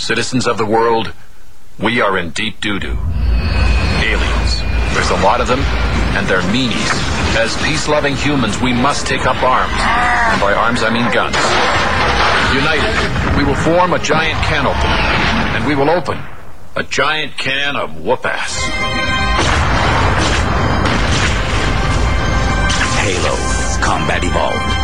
Citizens of the world, we are in deep doo-doo. Aliens. There's a lot of them, and they're meanies. As peace-loving humans, we must take up arms. And by arms, I mean guns. United, we will form a giant can opener. And we will open a giant can of whoop-ass. Halo Combat Evolved.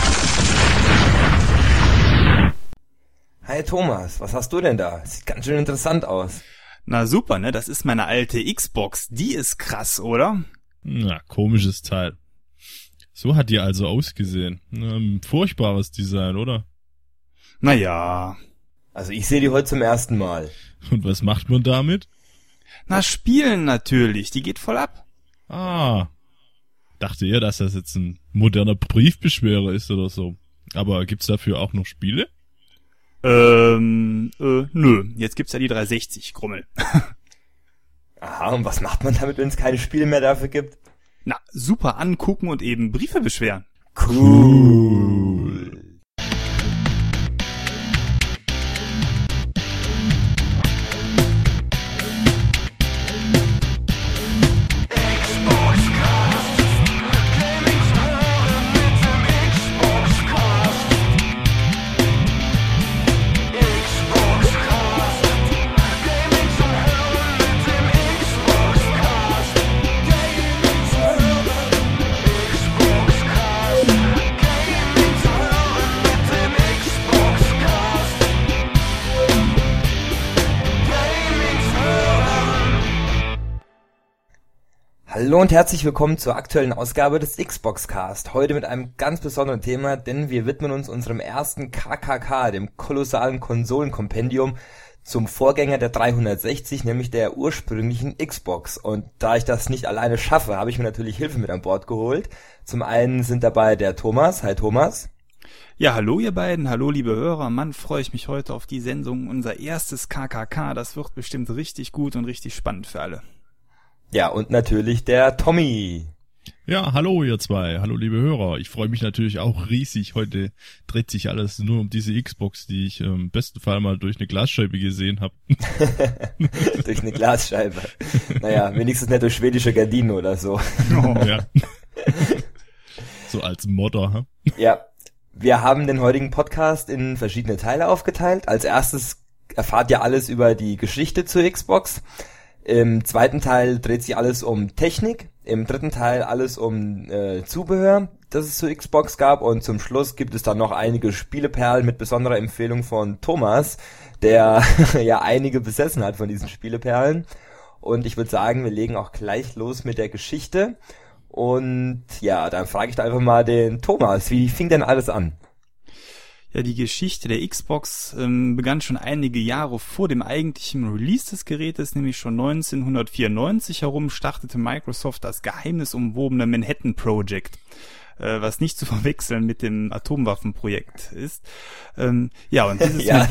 Hi Thomas, was hast du denn da? Sieht ganz schön interessant aus. Na super, ne? Das ist meine alte Xbox. Die ist krass, oder? Na, komisches Teil. So hat die also ausgesehen. Furchtbares Design, oder? Naja. Also ich sehe die heute zum ersten Mal. Und was macht man damit? Na, spielen natürlich. Die geht voll ab. Ah. Dachte eher, dass das jetzt ein moderner Briefbeschwerer ist oder so. Aber gibt's dafür auch noch Spiele? Nö. Jetzt gibt's ja die 360, Grummel. Aha, und was macht man damit, wenn es keine Spiele mehr dafür gibt? Na, super angucken und eben Briefe beschweren. Cool. Hallo und herzlich willkommen zur aktuellen Ausgabe des Xbox Cast. Heute mit einem ganz besonderen Thema, denn wir widmen uns unserem ersten KKK, dem kolossalen Konsolenkompendium, zum Vorgänger der 360, nämlich der ursprünglichen Xbox. Und da ich das nicht alleine schaffe, habe ich mir natürlich Hilfe mit an Bord geholt. Zum einen sind dabei der Thomas. Hi Thomas. Ja, hallo ihr beiden, hallo liebe Hörer. Mann, freue ich mich heute auf die Sendung. Unser erstes KKK, das wird bestimmt richtig gut und richtig spannend für alle. Ja, und natürlich der Tommy. Ja, hallo ihr zwei, hallo liebe Hörer. Ich freue mich natürlich auch riesig. Heute dreht sich alles nur um diese Xbox, die ich im besten Fall mal durch eine Glasscheibe gesehen habe. Durch eine Glasscheibe. Naja, wenigstens nicht durch schwedische Gardinen oder so. Oh. Ja. So als Modder. Hm? Ja, wir haben den heutigen Podcast in verschiedene Teile aufgeteilt. Als erstes erfahrt ihr alles über die Geschichte zur Xbox. Im zweiten Teil dreht sich alles um Technik, im dritten Teil alles um Zubehör, das es zur Xbox gab, und zum Schluss gibt es dann noch einige Spieleperlen mit besonderer Empfehlung von Thomas, der ja einige besessen hat von diesen Spieleperlen. Und ich würde sagen, wir legen auch gleich los mit der Geschichte. Und ja, dann frage ich da einfach mal den Thomas, wie fing denn alles an? Ja, die Geschichte der Xbox begann schon einige Jahre vor dem eigentlichen Release des Gerätes, nämlich schon 1994 herum startete Microsoft das geheimnisumwobene Manhattan Project, was nicht zu verwechseln mit dem Atomwaffenprojekt ist. Ja, und dieses ja.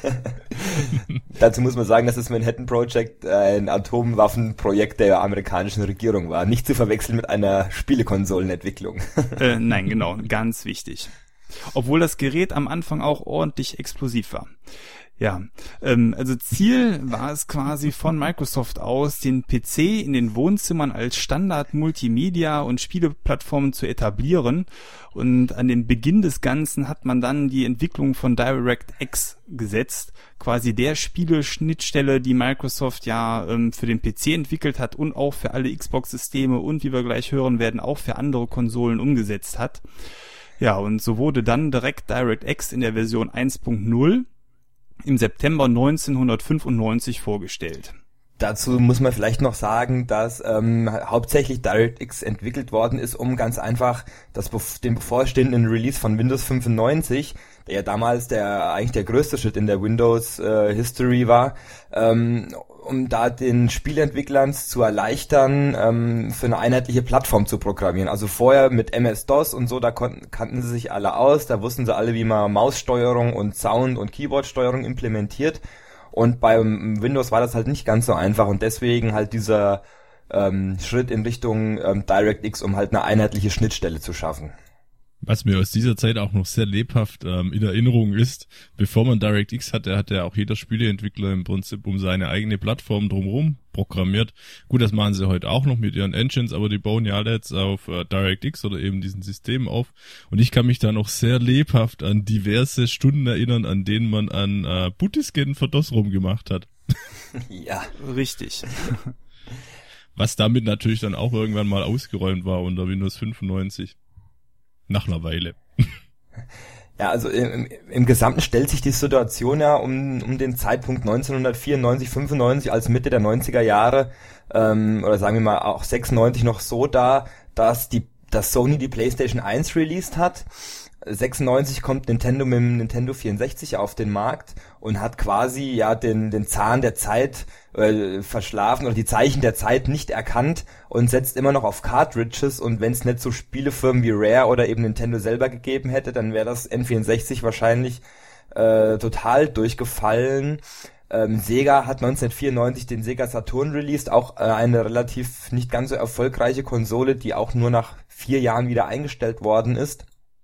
Dazu muss man sagen, dass das Manhattan Project ein Atomwaffenprojekt der amerikanischen Regierung war, nicht zu verwechseln mit einer Spielekonsolenentwicklung. Nein, genau, ganz wichtig. Obwohl das Gerät am Anfang auch ordentlich explosiv war. Ja, also Ziel war es quasi von Microsoft aus, den PC in den Wohnzimmern als Standard Multimedia- und Spieleplattform zu etablieren. Und an den Beginn des Ganzen hat man dann die Entwicklung von DirectX gesetzt, quasi der Spieleschnittstelle, die Microsoft ja für den PC entwickelt hat und auch für alle Xbox-Systeme und, wie wir gleich hören werden, auch für andere Konsolen umgesetzt hat. Ja, und so wurde dann direkt DirectX in der Version 1.0 im September 1995 vorgestellt. Dazu muss man vielleicht noch sagen, dass hauptsächlich DirectX entwickelt worden ist, um ganz einfach den bevorstehenden Release von Windows 95, der ja damals eigentlich der größte Schritt in der Windows History war, um da den Spieleentwicklern zu erleichtern, für eine einheitliche Plattform zu programmieren. Also vorher mit MS-DOS und so, da kannten sie sich alle aus, da wussten sie alle, wie man Maussteuerung und Sound- und Keyboardsteuerung implementiert. Und beim Windows war das halt nicht ganz so einfach, und deswegen halt dieser Schritt in Richtung DirectX, um halt eine einheitliche Schnittstelle zu schaffen. Was mir aus dieser Zeit auch noch sehr lebhaft in Erinnerung ist, bevor man DirectX hatte, hat ja auch jeder Spieleentwickler im Prinzip um seine eigene Plattform drumherum programmiert. Gut, das machen sie heute auch noch mit ihren Engines, aber die bauen ja alle jetzt auf DirectX oder eben diesen Systemen auf. Und ich kann mich da noch sehr lebhaft an diverse Stunden erinnern, an denen man an Bootdisketten für DOS rumgemacht hat. Ja, Richtig. Was damit natürlich dann auch irgendwann mal ausgeräumt war unter Windows 95. Nach einer Weile. Ja, also im Gesamten stellt sich die Situation ja um den Zeitpunkt 1994, 95 als Mitte der 90er Jahre, oder sagen wir mal auch 96 noch so dar, dass Sony die PlayStation 1 released hat. 96 kommt Nintendo mit dem Nintendo 64 auf den Markt und hat quasi ja den Zahn der Zeit verschlafen oder die Zeichen der Zeit nicht erkannt und setzt immer noch auf Cartridges, und wenn es nicht so Spielefirmen wie Rare oder eben Nintendo selber gegeben hätte, dann wäre das N64 wahrscheinlich total durchgefallen. Sega hat 1994 den Sega Saturn released, auch eine relativ nicht ganz so erfolgreiche Konsole, die auch nur nach 4 Jahren wieder eingestellt worden ist.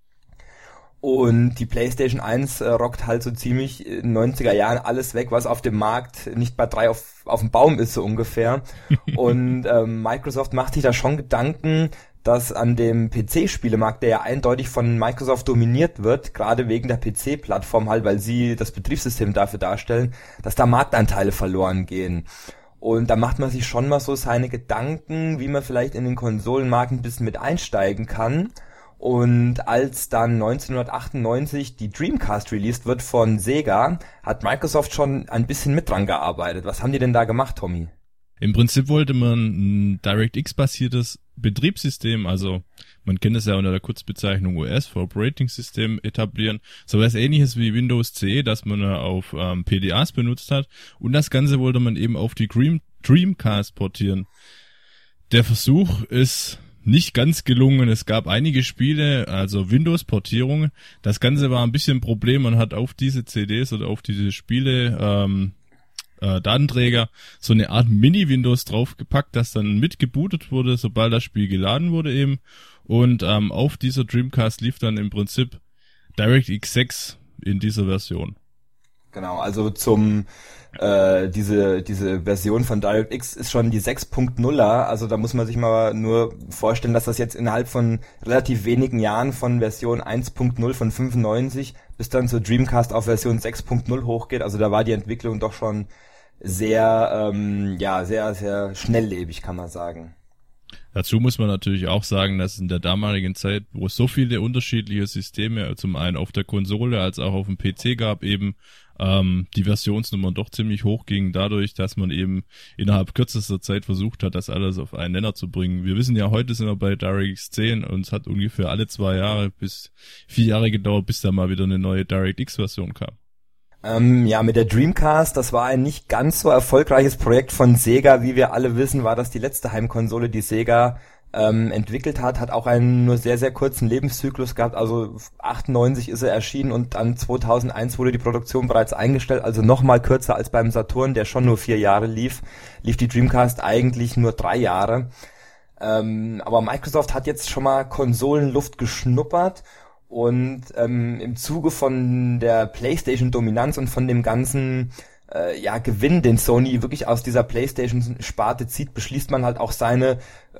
Und die PlayStation 1 rockt halt so ziemlich in den 90er Jahren alles weg, was auf dem Markt nicht bei 3 auf dem Baum ist, so ungefähr. Und Microsoft macht sich da schon Gedanken, dass an dem PC-Spielemarkt, der ja eindeutig von Microsoft dominiert wird, gerade wegen der PC-Plattform halt, weil sie das Betriebssystem dafür darstellen, dass da Marktanteile verloren gehen. Und da macht man sich schon mal so seine Gedanken, wie man vielleicht in den Konsolenmarkt ein bisschen mit einsteigen kann. Und als dann 1998 die Dreamcast released wird von Sega, hat Microsoft schon ein bisschen mit dran gearbeitet. Was haben die denn da gemacht, Tommy? Im Prinzip wollte man ein DirectX-basiertes Betriebssystem, also man kennt es ja unter der Kurzbezeichnung OS für Operating System, etablieren. So was Ähnliches wie Windows CE, das man auf PDAs benutzt hat. Und das Ganze wollte man eben auf die Dreamcast portieren. Der Versuch ist nicht ganz gelungen. Es gab einige Spiele, also Windows-Portierungen. Das Ganze war ein bisschen ein Problem. Man hat auf diese CDs oder auf diese Spiele Datenträger so eine Art Mini-Windows draufgepackt, das dann mitgebootet wurde, sobald das Spiel geladen wurde eben. Und auf dieser Dreamcast lief dann im Prinzip DirectX 6 in dieser Version. Genau, also diese Version von DirectX ist schon die 6.0er, also da muss man sich mal nur vorstellen, dass das jetzt innerhalb von relativ wenigen Jahren von Version 1.0 von 95 bis dann zur Dreamcast auf Version 6.0 hochgeht, also da war die Entwicklung doch schon sehr, sehr, sehr schnelllebig, kann man sagen. Dazu muss man natürlich auch sagen, dass in der damaligen Zeit, wo es so viele unterschiedliche Systeme zum einen auf der Konsole als auch auf dem PC gab, eben die Versionsnummern doch ziemlich hoch gingen, dadurch, dass man eben innerhalb kürzester Zeit versucht hat, das alles auf einen Nenner zu bringen. Wir wissen ja, heute sind wir bei DirectX 10 und es hat ungefähr alle 2 Jahre bis 4 Jahre gedauert, bis da mal wieder eine neue DirectX-Version kam. Mit der Dreamcast, das war ein nicht ganz so erfolgreiches Projekt von Sega. Wie wir alle wissen, war das die letzte Heimkonsole, die Sega entwickelt hat auch einen nur sehr, sehr kurzen Lebenszyklus gehabt. Also 98 ist er erschienen und dann 2001 wurde die Produktion bereits eingestellt, also nochmal kürzer als beim Saturn, der schon nur 4 Jahre lief die Dreamcast eigentlich nur 3 Jahre. Aber Microsoft hat jetzt schon mal Konsolenluft geschnuppert. Und im Zuge von der PlayStation-Dominanz und von dem ganzen Gewinn, den Sony wirklich aus dieser PlayStation-Sparte zieht, beschließt man halt auch seine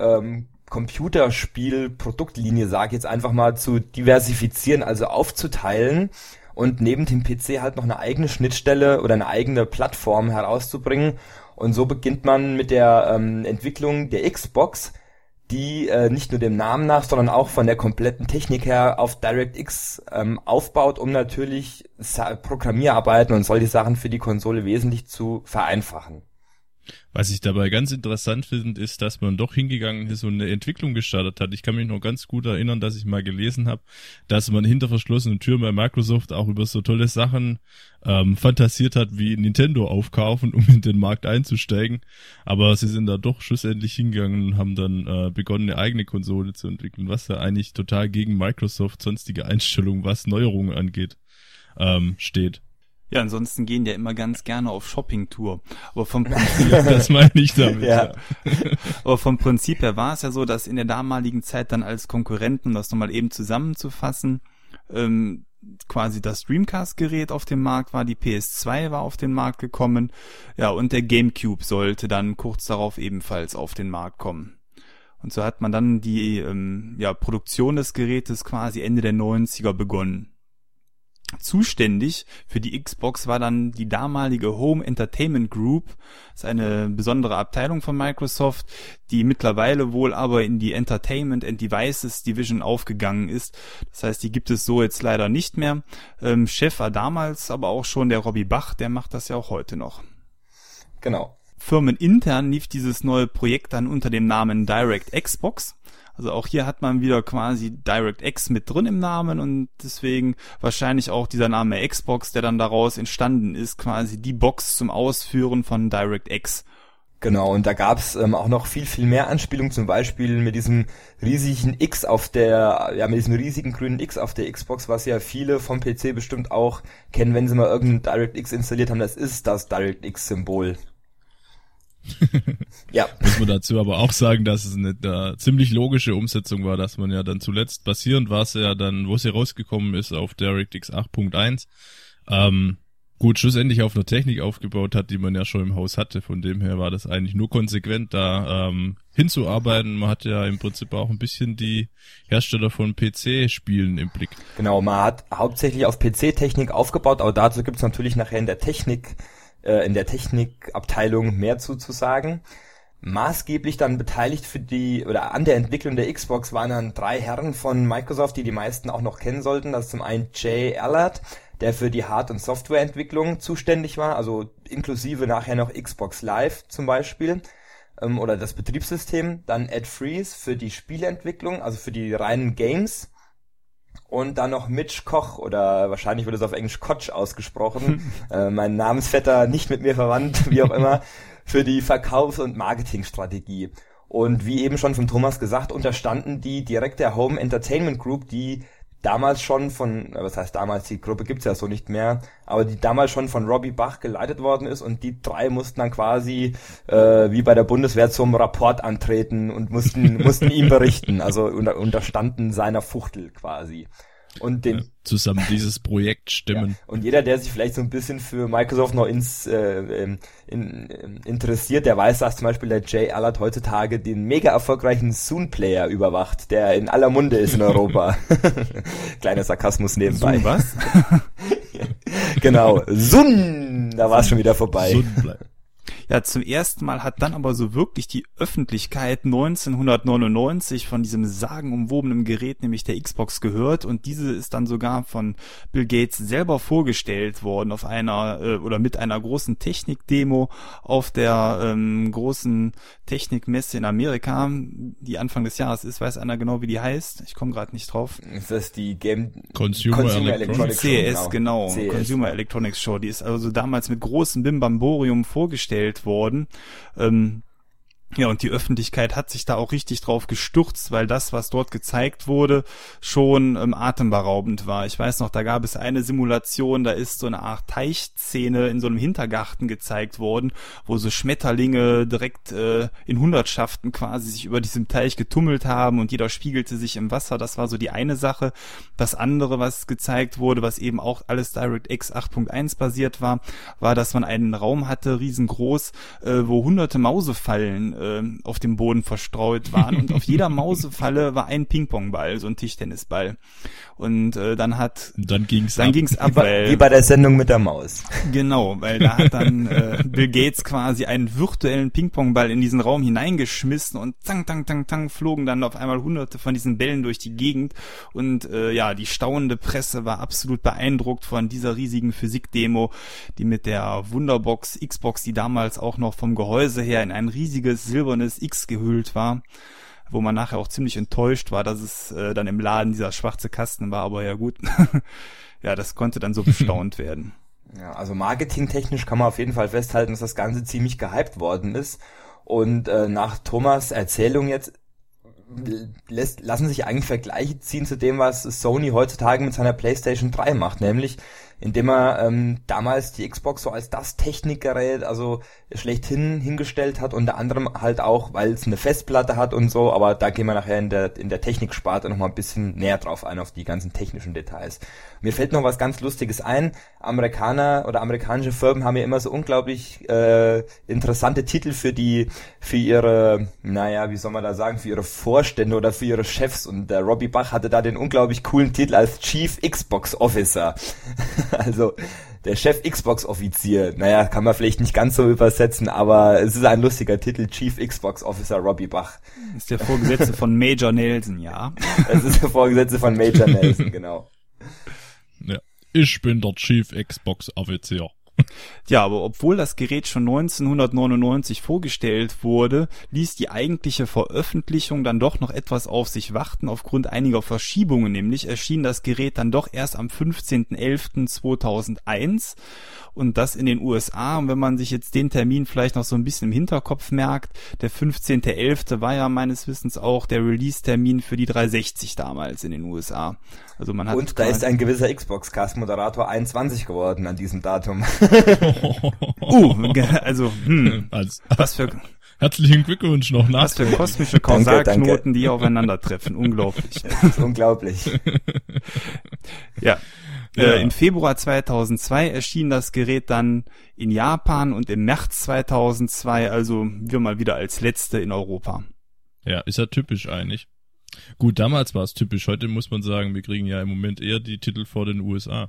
Computerspiel-Produktlinie, sag ich jetzt einfach mal, zu diversifizieren, also aufzuteilen und neben dem PC halt noch eine eigene Schnittstelle oder eine eigene Plattform herauszubringen. Und so beginnt man mit der Entwicklung der Xbox, die nicht nur dem Namen nach, sondern auch von der kompletten Technik her auf DirectX aufbaut, um natürlich Programmierarbeiten und solche Sachen für die Konsole wesentlich zu vereinfachen. Was ich dabei ganz interessant finde, ist, dass man doch hingegangen ist und eine Entwicklung gestartet hat. Ich kann mich noch ganz gut erinnern, dass ich mal gelesen habe, dass man hinter verschlossenen Türen bei Microsoft auch über so tolle Sachen fantasiert hat, wie Nintendo aufkaufen, um in den Markt einzusteigen. Aber sie sind da doch schlussendlich hingegangen und haben dann begonnen, eine eigene Konsole zu entwickeln, was ja eigentlich total gegen Microsoft sonstige Einstellungen, was Neuerungen angeht, steht. Ja, ansonsten gehen die ja immer ganz gerne auf Shopping-Tour. Aber vom Prinzip, Das meine ich damit. Ja. aber vom Prinzip her war es ja so, dass in der damaligen Zeit dann als Konkurrenten, um das nochmal eben zusammenzufassen, quasi das Dreamcast-Gerät auf dem Markt war, die PS2 war auf den Markt gekommen, ja, und der GameCube sollte dann kurz darauf ebenfalls auf den Markt kommen. Und so hat man dann die Produktion des Gerätes quasi Ende der 90er begonnen. Zuständig für die Xbox war dann die damalige Home Entertainment Group. Das ist eine besondere Abteilung von Microsoft, die mittlerweile wohl aber in die Entertainment and Devices Division aufgegangen ist. Das heißt, die gibt es so jetzt leider nicht mehr. Chef war damals aber auch schon der Robbie Bach, der macht das ja auch heute noch. Genau. Firmenintern lief dieses neue Projekt dann unter dem Namen DirectXbox. Also auch hier hat man wieder quasi DirectX mit drin im Namen und deswegen wahrscheinlich auch dieser Name Xbox, der dann daraus entstanden ist, quasi die Box zum Ausführen von DirectX. Genau, und da gab's auch noch viel, viel mehr Anspielungen, zum Beispiel mit diesem riesigen X mit diesem riesigen grünen X auf der Xbox, was ja viele vom PC bestimmt auch kennen, wenn sie mal irgendein DirectX installiert haben, das ist das DirectX-Symbol. Ja. Muss man dazu aber auch sagen, dass es eine ziemlich logische Umsetzung war, dass man ja dann zuletzt basierend war es ja dann, wo sie rausgekommen ist, auf DirectX 8.1, gut, schlussendlich auf einer Technik aufgebaut hat, die man ja schon im Haus hatte. Von dem her war das eigentlich nur konsequent, da hinzuarbeiten. Man hat ja im Prinzip auch ein bisschen die Hersteller von PC-Spielen im Blick. Genau, man hat hauptsächlich auf PC-Technik aufgebaut, aber dazu gibt's natürlich nachher in der Technikabteilung mehr zu sagen. Maßgeblich dann beteiligt an der Entwicklung der Xbox waren dann 3 Herren von Microsoft, die meisten auch noch kennen sollten. Das ist zum einen Jay Allard, der für die Hard- und Softwareentwicklung zuständig war, also inklusive nachher noch Xbox Live zum Beispiel, oder das Betriebssystem. Dann Ed Fries für die Spieleentwicklung, also für die reinen Games. Und dann noch Mitch Koch, oder wahrscheinlich wird es auf Englisch Koch ausgesprochen, mein Namensvetter, nicht mit mir verwandt, wie auch immer, für die Verkaufs- und Marketingstrategie. Und wie eben schon von Thomas gesagt, unterstanden die direkt der Home Entertainment Group, die damals schon die Gruppe gibt's ja so nicht mehr, aber die damals schon von Robbie Bach geleitet worden ist, und die 3 mussten dann quasi wie bei der Bundeswehr zum Rapport antreten und mussten ihm berichten, also unterstanden seiner Fuchtel quasi. Und zusammen dieses Projekt stimmen. Ja. Und jeder, der sich vielleicht so ein bisschen für Microsoft noch interessiert, der weiß, dass zum Beispiel der Jay Allard heutzutage den mega erfolgreichen Zune-Player überwacht, der in aller Munde ist in Europa. Kleiner Sarkasmus nebenbei. So, was? Genau, Zune, da war es schon wieder vorbei. Ja, zum ersten Mal hat dann aber so wirklich die Öffentlichkeit 1999 von diesem sagenumwobenen Gerät, nämlich der Xbox, gehört, und diese ist dann sogar von Bill Gates selber vorgestellt worden auf mit einer großen Technikdemo auf der großen Technikmesse in Amerika, die Anfang des Jahres ist. Weiß einer genau, wie die heißt? Ich komme gerade nicht drauf. Ist das die Consumer Electronics Show? CES, genau. CES, Consumer Electronics Show. Die ist also damals mit großem Bimbamborium vorgestellt worden. Ja, und die Öffentlichkeit hat sich da auch richtig drauf gestürzt, weil das, was dort gezeigt wurde, schon atemberaubend war. Ich weiß noch, da gab es eine Simulation, da ist so eine Art Teichszene in so einem Hintergarten gezeigt worden, wo so Schmetterlinge direkt in Hundertschaften quasi sich über diesem Teich getummelt haben und jeder spiegelte sich im Wasser. Das war so die eine Sache. Das andere, was gezeigt wurde, was eben auch alles DirectX 8.1 basiert war, dass man einen Raum hatte, riesengroß, wo hunderte Mausefallen auf dem Boden verstreut waren, und auf jeder Mausefalle war ein Ping-Pong-Ball, so ein Tischtennisball. Und dann ging's ab, wie bei der Sendung mit der Maus. Genau, weil da hat dann Bill Gates quasi einen virtuellen Ping-Pong-Ball in diesen Raum hineingeschmissen, und tang, tang, tang, tang, flogen dann auf einmal hunderte von diesen Bällen durch die Gegend, und die staunende Presse war absolut beeindruckt von dieser riesigen Physikdemo, die mit der Wunderbox Xbox, die damals auch noch vom Gehäuse her in ein riesiges silbernes X gehüllt war, wo man nachher auch ziemlich enttäuscht war, dass es dann im Laden dieser schwarze Kasten war, aber ja gut. Ja, das konnte dann so bestaunt werden. Ja, also marketingtechnisch kann man auf jeden Fall festhalten, dass das Ganze ziemlich gehypt worden ist, und nach Thomas' Erzählung jetzt lassen sich eigentlich Vergleiche ziehen zu dem, was Sony heutzutage mit seiner PlayStation 3 macht, nämlich indem er damals die Xbox so als das Technikgerät also schlechthin hingestellt hat, unter anderem halt auch, weil es eine Festplatte hat und so, aber da gehen wir nachher in der Techniksparte nochmal ein bisschen näher drauf ein, auf die ganzen technischen Details. Mir fällt noch was ganz Lustiges ein. Amerikaner oder amerikanische Firmen haben ja immer so unglaublich interessante Titel für ihre, naja, wie soll man da sagen, für ihre Vorstände oder für ihre Chefs, und der Robbie Bach hatte da den unglaublich coolen Titel als Chief Xbox Officer. Also der Chef Xbox Offizier. Naja, kann man vielleicht nicht ganz so übersetzen, aber es ist ein lustiger Titel, Chief Xbox Officer Robbie Bach. Ist der Vorgesetzte von Major Nelson, ja. Das ist der Vorgesetzte von Major Nelson, genau. Ja, ich bin der Chief Xbox Officer. Ja, aber obwohl das Gerät schon 1999 vorgestellt wurde, ließ die eigentliche Veröffentlichung dann doch noch etwas auf sich warten. Aufgrund einiger Verschiebungen nämlich erschien das Gerät dann doch erst am 15.11.2001 und das in den USA. Und wenn man sich jetzt den Termin vielleicht noch so ein bisschen im Hinterkopf merkt, der 15.11. war ja meines Wissens auch der Release-Termin für die 360 damals in den USA. Also man hat und da ist ein gewisser Xbox-Cast-Moderator 21 geworden an diesem Datum. Was für herzlichen Glückwunsch noch nach. Was für kosmische Kausalknoten, die aufeinandertreffen. Unglaublich. Das ist unglaublich. Ja. Im Februar 2002 erschien das Gerät dann in Japan und im März 2002, also wir mal wieder als letzte in Europa. Ja, ist ja typisch eigentlich. Gut, damals war es typisch. Heute muss man sagen, wir kriegen ja im Moment eher die Titel vor den USA.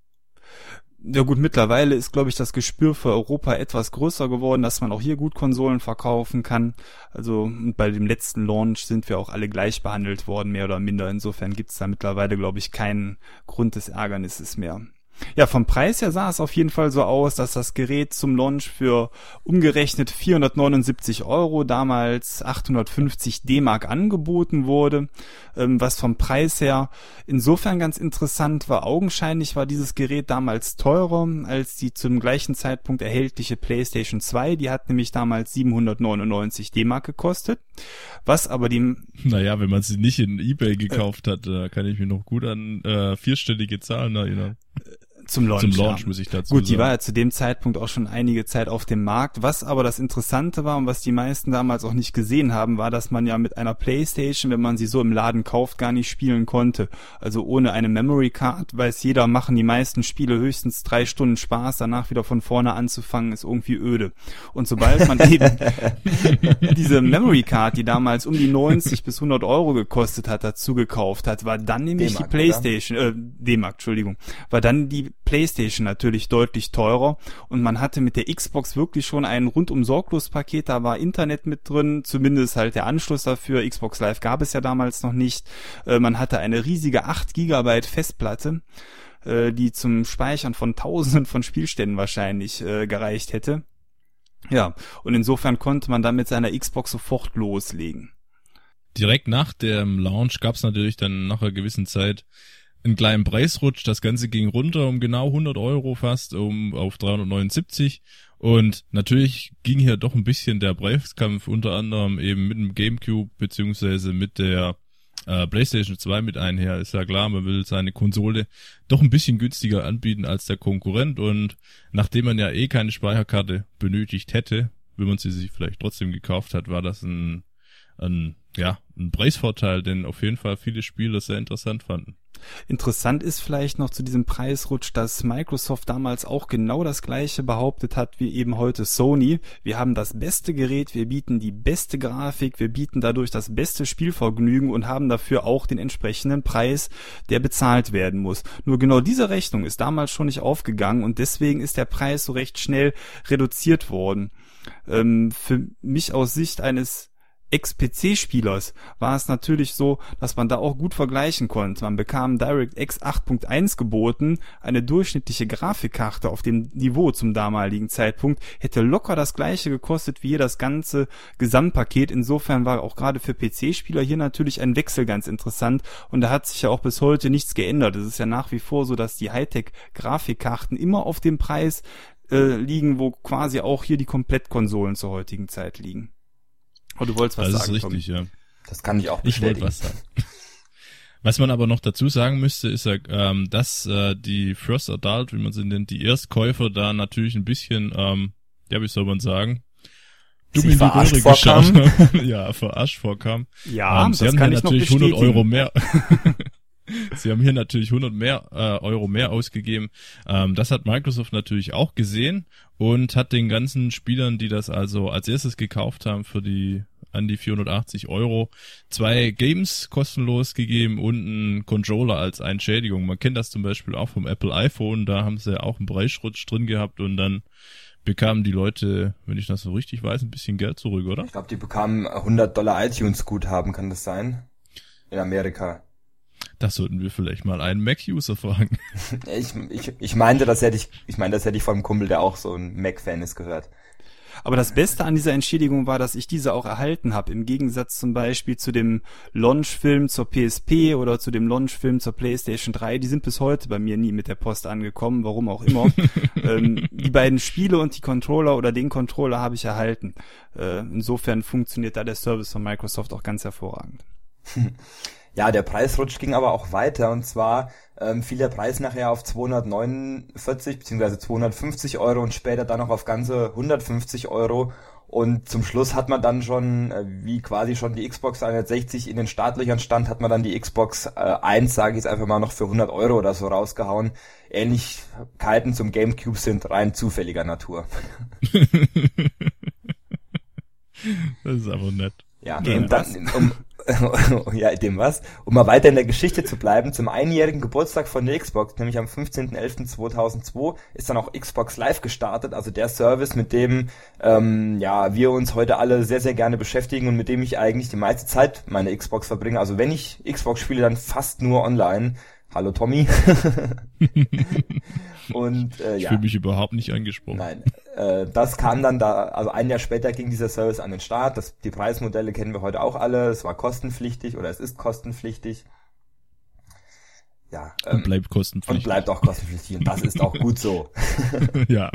Ja gut, mittlerweile ist, glaube ich, das Gespür für Europa etwas größer geworden, dass man auch hier gut Konsolen verkaufen kann. Also bei dem letzten Launch sind wir auch alle gleich behandelt worden, mehr oder minder. Insofern gibt es da mittlerweile, glaube ich, keinen Grund des Ärgernisses mehr. Ja, vom Preis her sah es auf jeden Fall so aus, dass das Gerät zum Launch für umgerechnet 479 €, damals 850 D-Mark angeboten wurde, was vom Preis her insofern ganz interessant war. Augenscheinlich war dieses Gerät damals teurer als die zum gleichen Zeitpunkt erhältliche PlayStation 2, die hat nämlich damals 799 D-Mark gekostet, was aber Naja, wenn man sie nicht in eBay gekauft hat, kann ich mich noch gut an vierstellige Zahlen erinnern. Zum Launch ja. Muss ich dazu Gut, sagen. die war ja zu dem Zeitpunkt auch schon einige Zeit auf dem Markt. Was aber das Interessante war und was die meisten damals auch nicht gesehen haben, war, dass man ja mit einer PlayStation, wenn man sie so im Laden kauft, gar nicht spielen konnte. Also ohne eine Memory Card, weiß jeder, machen die meisten Spiele höchstens 3 Stunden Spaß, danach wieder von vorne anzufangen, ist irgendwie öde. Und sobald man eben diese Memory Card, die damals um die 90 bis 100 € gekostet hat, dazu gekauft hat, war dann nämlich die PlayStation, D-Mark, Entschuldigung, war dann die PlayStation natürlich deutlich teurer und man hatte mit der Xbox wirklich schon ein rundum sorglos Paket, da war Internet mit drin, zumindest halt der Anschluss dafür, Xbox Live gab es ja damals noch nicht, man hatte eine riesige 8 GB Festplatte, die zum Speichern von Tausenden von Spielständen wahrscheinlich gereicht hätte. Ja, und insofern konnte man dann mit seiner Xbox sofort loslegen. Direkt nach dem Launch gab es natürlich dann nach einer gewissen Zeit einen kleinen Preisrutsch. Das Ganze ging runter um genau 100 € fast, auf 379. Und natürlich ging hier doch ein bisschen der Preiskampf, unter anderem eben mit dem GameCube beziehungsweise mit der PlayStation 2 mit einher. Ist ja klar, man will seine Konsole doch ein bisschen günstiger anbieten als der Konkurrent. Und nachdem man ja keine Speicherkarte benötigt hätte, wenn man sie sich vielleicht trotzdem gekauft hat, war das ein Preisvorteil, den auf jeden Fall viele Spieler sehr interessant fanden. Interessant ist vielleicht noch zu diesem Preisrutsch, dass Microsoft damals auch genau das Gleiche behauptet hat wie eben heute Sony. Wir haben das beste Gerät, wir bieten die beste Grafik, wir bieten dadurch das beste Spielvergnügen und haben dafür auch den entsprechenden Preis, der bezahlt werden muss. Nur genau diese Rechnung ist damals schon nicht aufgegangen und deswegen ist der Preis so recht schnell reduziert worden. Für mich aus Sicht eines Ex-PC-Spielers war es natürlich so, dass man da auch gut vergleichen konnte. Man bekam DirectX 8.1 geboten, eine durchschnittliche Grafikkarte auf dem Niveau zum damaligen Zeitpunkt, hätte locker das gleiche gekostet wie hier das ganze Gesamtpaket. Insofern war auch gerade für PC-Spieler hier natürlich ein Wechsel ganz interessant und da hat sich ja auch bis heute nichts geändert. Es ist ja nach wie vor so, dass die Hightech-Grafikkarten immer auf dem Preis liegen, wo quasi auch hier die Komplettkonsolen zur heutigen Zeit liegen. Oh, du wolltest was sagen, Das ist richtig, Tommy. ja. Das kann ich auch bestätigen. Ich wollte was sagen. Was man aber noch dazu sagen müsste, ist ja, dass die First Adult, wie man sie nennt, die Erstkäufer da natürlich ein bisschen, wie soll man sagen, sich verarscht vorkam. Ja, verarscht vorkam. Ja, sie das haben kann hier ich noch natürlich bestätigen. 100 Euro mehr. Sie haben hier natürlich 100 Euro mehr ausgegeben. Das hat Microsoft natürlich auch gesehen und hat den ganzen Spielern, die das also als erstes gekauft haben, für die an die 480 Euro 2 Games kostenlos gegeben und einen Controller als Entschädigung. Man kennt das zum Beispiel auch vom Apple iPhone, da haben sie ja auch einen Preisrutsch drin gehabt und dann bekamen die Leute, wenn ich das so richtig weiß, ein bisschen Geld zurück, oder? Ich glaube, die bekamen $100 iTunes-Guthaben, kann das sein? In Amerika. Das sollten wir vielleicht mal einen Mac-User fragen. Ich meinte, das hätte ich von einem Kumpel, der auch so ein Mac-Fan ist, gehört. Aber das Beste an dieser Entschädigung war, dass ich diese auch erhalten habe. Im Gegensatz zum Beispiel zu dem Launchfilm zur PSP oder zu dem Launchfilm zur PlayStation 3. Die sind bis heute bei mir nie mit der Post angekommen, warum auch immer. Die beiden Spiele und die Controller oder den Controller habe ich erhalten. Insofern funktioniert da der Service von Microsoft auch ganz hervorragend. Ja, der Preisrutsch ging aber auch weiter und zwar fiel der Preis nachher auf 249 bzw. 250 Euro und später dann noch auf ganze 150 Euro und zum Schluss hat man dann schon, wie quasi schon die Xbox 360 in den Startlöchern stand, hat man dann die Xbox 1, sage ich jetzt einfach mal, noch für 100 Euro oder so rausgehauen. Ähnlichkeiten zum GameCube sind rein zufälliger Natur. Das ist aber nett. Ja, und dann, um mal weiter in der Geschichte zu bleiben, zum einjährigen Geburtstag von der Xbox, nämlich am 15.11.2002, ist dann auch Xbox Live gestartet, also der Service, mit dem wir uns heute alle sehr, sehr gerne beschäftigen und mit dem ich eigentlich die meiste Zeit meine Xbox verbringe. Also wenn ich Xbox spiele, dann fast nur online. Hallo Tommy. Und ich fühle mich überhaupt nicht angesprochen. Nein, das kam dann also ein Jahr später ging dieser Service an den Start. Die Preismodelle kennen wir heute auch alle. Es war kostenpflichtig oder es ist kostenpflichtig. Ja. Und bleibt kostenpflichtig. Und bleibt auch kostenpflichtig und das ist auch gut so. Ja.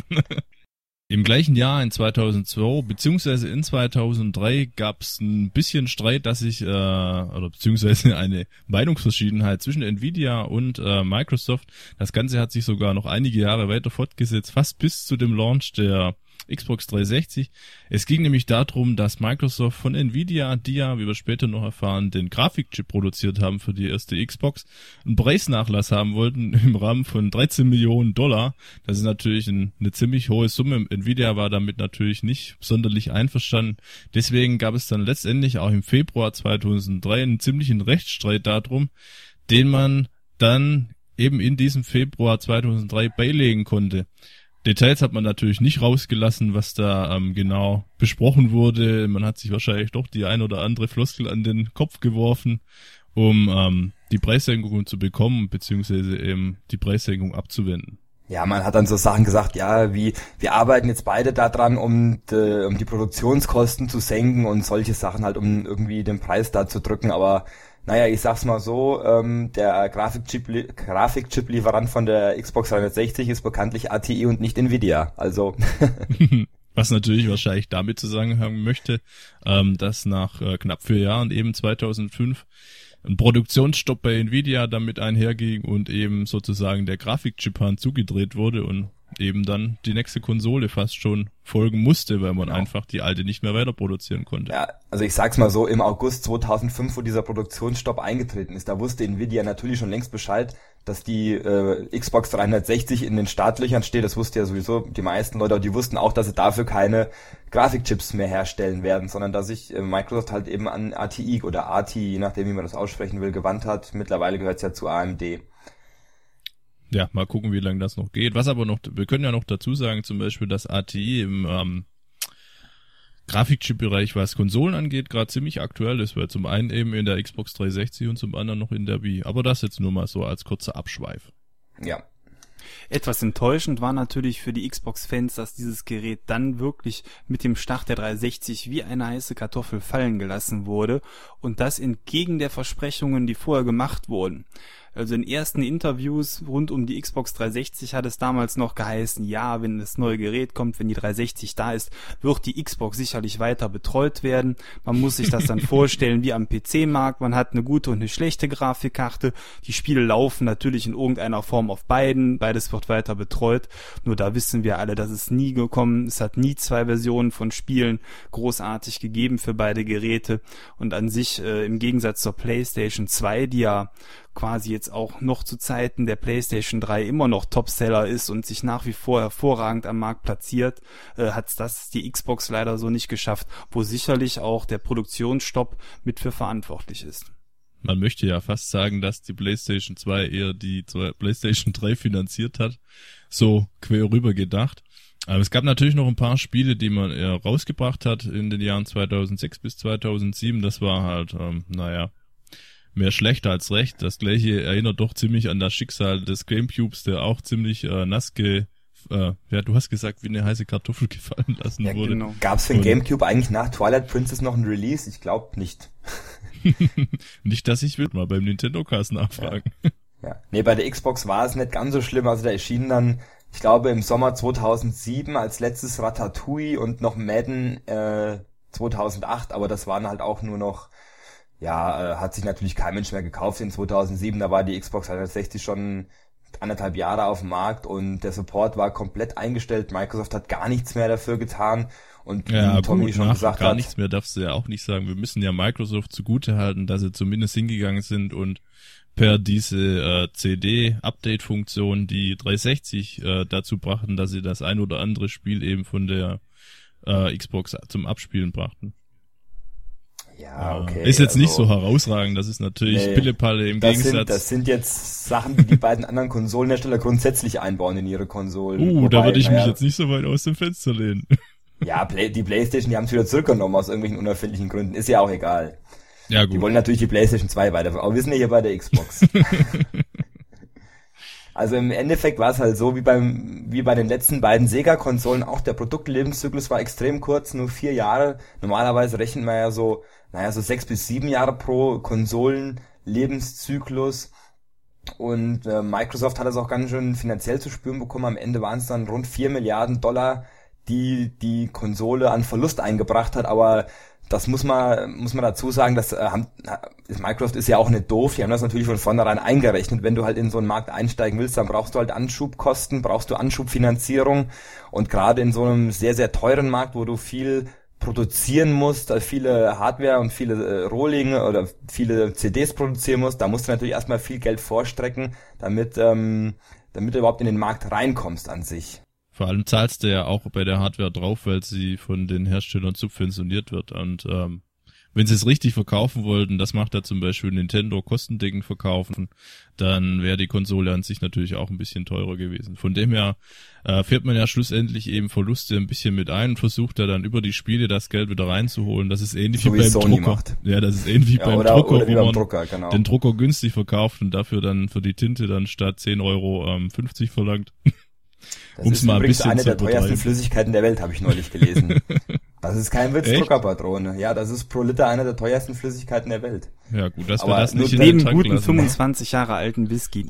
Im gleichen Jahr, in 2002, beziehungsweise in 2003, gab es ein bisschen Streit, beziehungsweise eine Meinungsverschiedenheit zwischen Nvidia und Microsoft. Das Ganze hat sich sogar noch einige Jahre weiter fortgesetzt, fast bis zu dem Launch der Xbox 360. Es ging nämlich darum, dass Microsoft von Nvidia, die ja, wie wir später noch erfahren, den Grafikchip produziert haben für die erste Xbox, einen Preisnachlass haben wollten im Rahmen von $13 Millionen. Das ist natürlich eine ziemlich hohe Summe. Nvidia war damit natürlich nicht sonderlich einverstanden. Deswegen gab es dann letztendlich auch im Februar 2003 einen ziemlichen Rechtsstreit darum, den man dann eben in diesem Februar 2003 beilegen konnte. Details hat man natürlich nicht rausgelassen, was da genau besprochen wurde. Man hat sich wahrscheinlich doch die ein oder andere Floskel an den Kopf geworfen, um die Preissenkung zu bekommen, beziehungsweise eben die Preissenkung abzuwenden. Ja, man hat dann so Sachen gesagt, ja, wie wir arbeiten jetzt beide daran, um die Produktionskosten zu senken und solche Sachen halt, um irgendwie den Preis da zu drücken, aber naja, ich sag's mal so, der Grafikchip-Lieferant von der Xbox 360 ist bekanntlich ATI und nicht Nvidia, also. Was natürlich wahrscheinlich damit zusammenhängen möchte, dass nach knapp 4 Jahren, eben 2005, ein Produktionsstopp bei Nvidia damit einherging und eben sozusagen der Grafikchip-Hahn zugedreht wurde und eben dann die nächste Konsole fast schon folgen musste, weil man einfach die alte nicht mehr weiter produzieren konnte. Ja, also ich sag's mal so, im August 2005, wo dieser Produktionsstopp eingetreten ist, da wusste Nvidia natürlich schon längst Bescheid, dass die Xbox 360 in den Startlöchern steht. Das wusste ja sowieso die meisten Leute, die wussten auch, dass sie dafür keine Grafikchips mehr herstellen werden, sondern dass sich Microsoft halt eben an ATI oder ATI, je nachdem wie man das aussprechen will, gewandt hat. Mittlerweile gehört's ja zu AMD. Ja, mal gucken, wie lange das noch geht. Was aber noch, wir können ja noch dazu sagen, zum Beispiel, dass ATI im Grafikchip-Bereich, was Konsolen angeht, gerade ziemlich aktuell ist, weil zum einen eben in der Xbox 360 und zum anderen noch in der Wii. Aber das jetzt nur mal so als kurzer Abschweif. Ja. Etwas enttäuschend war natürlich für die Xbox-Fans, dass dieses Gerät dann wirklich mit dem Start der 360 wie eine heiße Kartoffel fallen gelassen wurde und das entgegen der Versprechungen, die vorher gemacht wurden. Also in ersten Interviews rund um die Xbox 360 hat es damals noch geheißen, ja, wenn das neue Gerät kommt, wenn die 360 da ist, wird die Xbox sicherlich weiter betreut werden. Man muss sich das dann vorstellen wie am PC-Markt. Man hat eine gute und eine schlechte Grafikkarte. Die Spiele laufen natürlich in irgendeiner Form auf beiden. Beides wird weiter betreut. Nur da wissen wir alle, dass es nie gekommen. Es hat nie 2 Versionen von Spielen großartig gegeben für beide Geräte. Und an sich, im Gegensatz zur PlayStation 2, die ja quasi jetzt auch noch zu Zeiten der PlayStation 3 immer noch Topseller ist und sich nach wie vor hervorragend am Markt platziert, hat's das die Xbox leider so nicht geschafft, wo sicherlich auch der Produktionsstopp mit für verantwortlich ist. Man möchte ja fast sagen, dass die PlayStation 2 eher die PlayStation 3 finanziert hat, so quer rüber gedacht. Aber es gab natürlich noch ein paar Spiele, die man eher rausgebracht hat in den Jahren 2006 bis 2007. Das war halt, mehr schlecht als recht. Das gleiche erinnert doch ziemlich an das Schicksal des Gamecubes, der auch ziemlich du hast gesagt, wie eine heiße Kartoffel gefallen lassen wurde. Genau. Gab es für den Gamecube eigentlich nach Twilight Princess noch ein Release? Ich glaube nicht. Nicht, dass ich will, mal beim Nintendo-Cast nachfragen. Ja. Nee, bei der Xbox war es nicht ganz so schlimm. Also da erschienen dann, ich glaube, im Sommer 2007 als letztes Ratatouille und noch Madden 2008, aber das waren halt auch nur noch, hat sich natürlich kein Mensch mehr gekauft in 2007. Da war die Xbox 360 schon 1,5 Jahre auf dem Markt und der Support war komplett eingestellt. Microsoft hat gar nichts mehr dafür getan. Und wie Tommy schon gesagt hat, gar nichts mehr darfst du ja auch nicht sagen. Wir müssen ja Microsoft zugutehalten, dass sie zumindest hingegangen sind und per diese CD-Update-Funktion die 360 dazu brachten, dass sie das ein oder andere Spiel eben von der Xbox zum Abspielen brachten. Ja, okay. Ist jetzt nicht so herausragend, das ist natürlich Pillepalle im Gegensatz. Das sind jetzt Sachen, die beiden anderen Konsolenhersteller grundsätzlich einbauen in ihre Konsolen. Wobei, da würde ich mich jetzt nicht so weit aus dem Fenster lehnen. Ja, die PlayStation, die haben es wieder zurückgenommen aus irgendwelchen unerfindlichen Gründen. Ist ja auch egal. Ja, gut. Die wollen natürlich die PlayStation 2 weiter, aber wir sind ja hier bei der Xbox. Also im Endeffekt war es halt so, wie bei den letzten beiden Sega-Konsolen auch, der Produktlebenszyklus war extrem kurz, nur 4 Jahre. Normalerweise rechnet man ja so 6 bis 7 Jahre pro Konsolenlebenszyklus. Und Microsoft hat das auch ganz schön finanziell zu spüren bekommen. Am Ende waren es dann rund $4 Milliarden, die Konsole an Verlust eingebracht hat, aber das muss man dazu sagen, dass Microsoft ist ja auch nicht doof, die haben das natürlich von vornherein eingerechnet. Wenn du halt in so einen Markt einsteigen willst, dann brauchst du halt Anschubkosten, brauchst du Anschubfinanzierung und gerade in so einem sehr, sehr teuren Markt, wo du viel produzieren musst, viele Hardware und viele Rohlinge oder viele CDs produzieren musst, da musst du natürlich erstmal viel Geld vorstrecken, damit du überhaupt in den Markt reinkommst an sich. Vor allem zahlst du ja auch bei der Hardware drauf, weil sie von den Herstellern subventioniert wird. Und wenn sie es richtig verkaufen wollten, das macht ja zum Beispiel Nintendo kostendeckend verkaufen, dann wäre die Konsole an sich natürlich auch ein bisschen teurer gewesen. Von dem her fährt man ja schlussendlich eben Verluste ein bisschen mit ein und versucht da dann über die Spiele das Geld wieder reinzuholen. Das ist ähnlich wie beim Sony Drucker. Macht. Ja, das ist ähnlich wie beim oder Drucker, wie wo beim man Drucker, genau. den Drucker günstig verkauft und dafür dann für die Tinte dann statt 10,50 € verlangt. Das ist übrigens eine der teuersten Flüssigkeiten der Welt, habe ich neulich gelesen. Das ist kein Witz, Druckerpatrone. Ja, das ist pro Liter eine der teuersten Flüssigkeiten der Welt. Ja, gut, dass wir das nicht in neben den Tank guten lassen. 25 Jahre alten Whisky.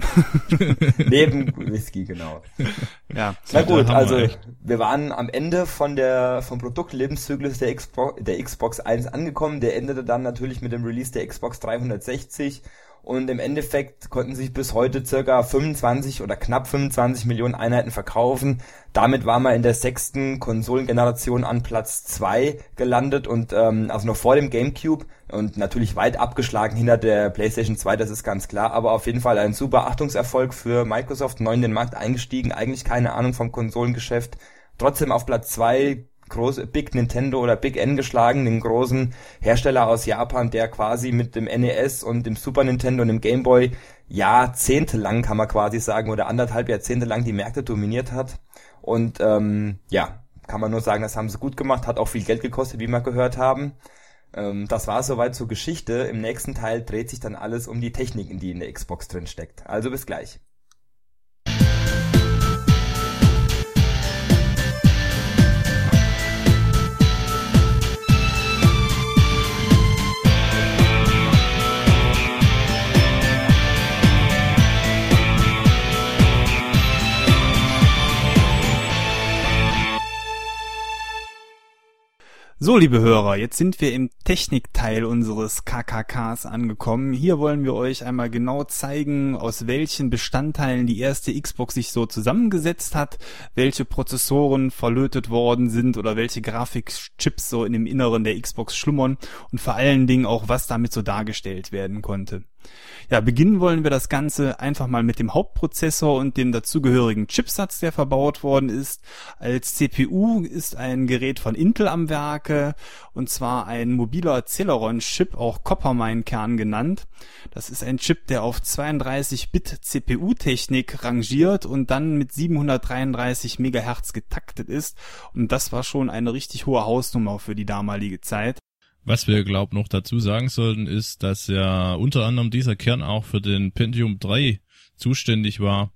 Neben Whisky, genau. Ja. Na gut, Hammer, also echt. wir waren am Ende vom Produktlebenszyklus der Xbox 1 angekommen. Der endete dann natürlich mit dem Release der Xbox 360. Und im Endeffekt konnten sich bis heute circa 25 oder knapp 25 Millionen Einheiten verkaufen. Damit war man in der 6. Konsolengeneration an Platz 2 gelandet und also noch vor dem GameCube und natürlich weit abgeschlagen hinter der PlayStation 2, das ist ganz klar. Aber auf jeden Fall ein super Achtungserfolg für Microsoft, neu in den Markt eingestiegen, eigentlich keine Ahnung vom Konsolengeschäft. Trotzdem auf Platz 2 Big Nintendo oder Big N geschlagen, den großen Hersteller aus Japan, der quasi mit dem NES und dem Super Nintendo und dem Game Boy jahrzehntelang, kann man quasi sagen, oder 1,5 Jahrzehnte lang die Märkte dominiert hat. Und kann man nur sagen, das haben sie gut gemacht, hat auch viel Geld gekostet, wie wir gehört haben. Das war soweit zur Geschichte. Im nächsten Teil dreht sich dann alles um die Techniken, die in der Xbox drin steckt. Also bis gleich. So, liebe Hörer, jetzt sind wir im Technikteil unseres KKKs angekommen. Hier wollen wir euch einmal genau zeigen, aus welchen Bestandteilen die erste Xbox sich so zusammengesetzt hat, welche Prozessoren verlötet worden sind oder welche Grafikchips so in dem Inneren der Xbox schlummern und vor allen Dingen auch, was damit so dargestellt werden konnte. Ja, beginnen wollen wir das Ganze einfach mal mit dem Hauptprozessor und dem dazugehörigen Chipsatz, der verbaut worden ist. Als CPU ist ein Gerät von Intel am Werke, und zwar ein mobiler Celeron-Chip, auch Coppermine-Kern genannt. Das ist ein Chip, der auf 32-Bit CPU-Technik rangiert und dann mit 733 MHz getaktet ist. Und das war schon eine richtig hohe Hausnummer für die damalige Zeit. Was wir, noch dazu sagen sollten, ist, dass ja unter anderem dieser Kern auch für den Pentium 3 zuständig war.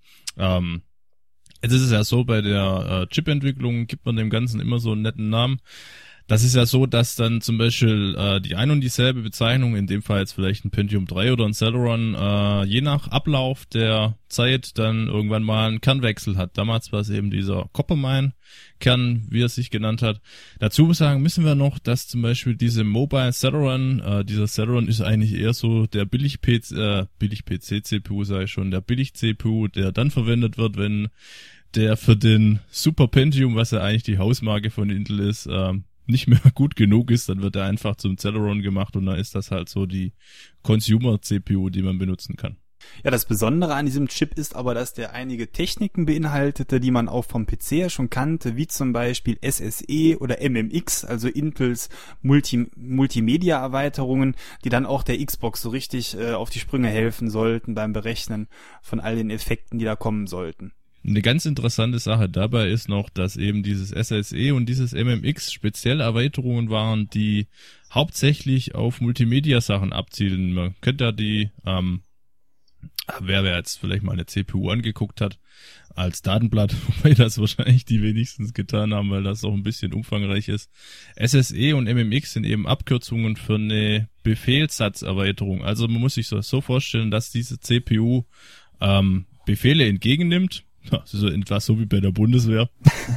Jetzt ist es ja so, bei der Chip-Entwicklung gibt man dem Ganzen immer so einen netten Namen. Das ist ja so, dass dann zum Beispiel die ein und dieselbe Bezeichnung, in dem Fall jetzt vielleicht ein Pentium 3 oder ein Celeron, je nach Ablauf der Zeit dann irgendwann mal einen Kernwechsel hat. Damals war es eben dieser Coppermine-Kern, wie er sich genannt hat. Dazu sagen müssen wir noch, dass zum Beispiel diese Mobile Celeron, dieser Celeron ist eigentlich eher so der Billig-PC-CPU, sage ich schon, der Billig-CPU, der dann verwendet wird, wenn der für den Super Pentium, was ja eigentlich die Hausmarke von Intel ist, nicht mehr gut genug ist, dann wird er einfach zum Celeron gemacht und dann ist das halt so die Consumer-CPU, die man benutzen kann. Ja, das Besondere an diesem Chip ist aber, dass der einige Techniken beinhaltete, die man auch vom PC ja schon kannte, wie zum Beispiel SSE oder MMX, also Intels Multimedia-Erweiterungen, die dann auch der Xbox so richtig auf die Sprünge helfen sollten beim Berechnen von all den Effekten, die da kommen sollten. Eine ganz interessante Sache dabei ist noch, dass eben dieses SSE und dieses MMX speziell Erweiterungen waren, die hauptsächlich auf Multimedia-Sachen abzielen. Man kennt ja die, wer jetzt vielleicht mal eine CPU angeguckt hat, als Datenblatt, wobei das wahrscheinlich die wenigstens getan haben, weil das auch ein bisschen umfangreich ist. SSE und MMX sind eben Abkürzungen für eine Befehlssatzerweiterung. Also man muss sich so vorstellen, dass diese CPU Befehle entgegennimmt. Ja, das ist so etwas so wie bei der Bundeswehr.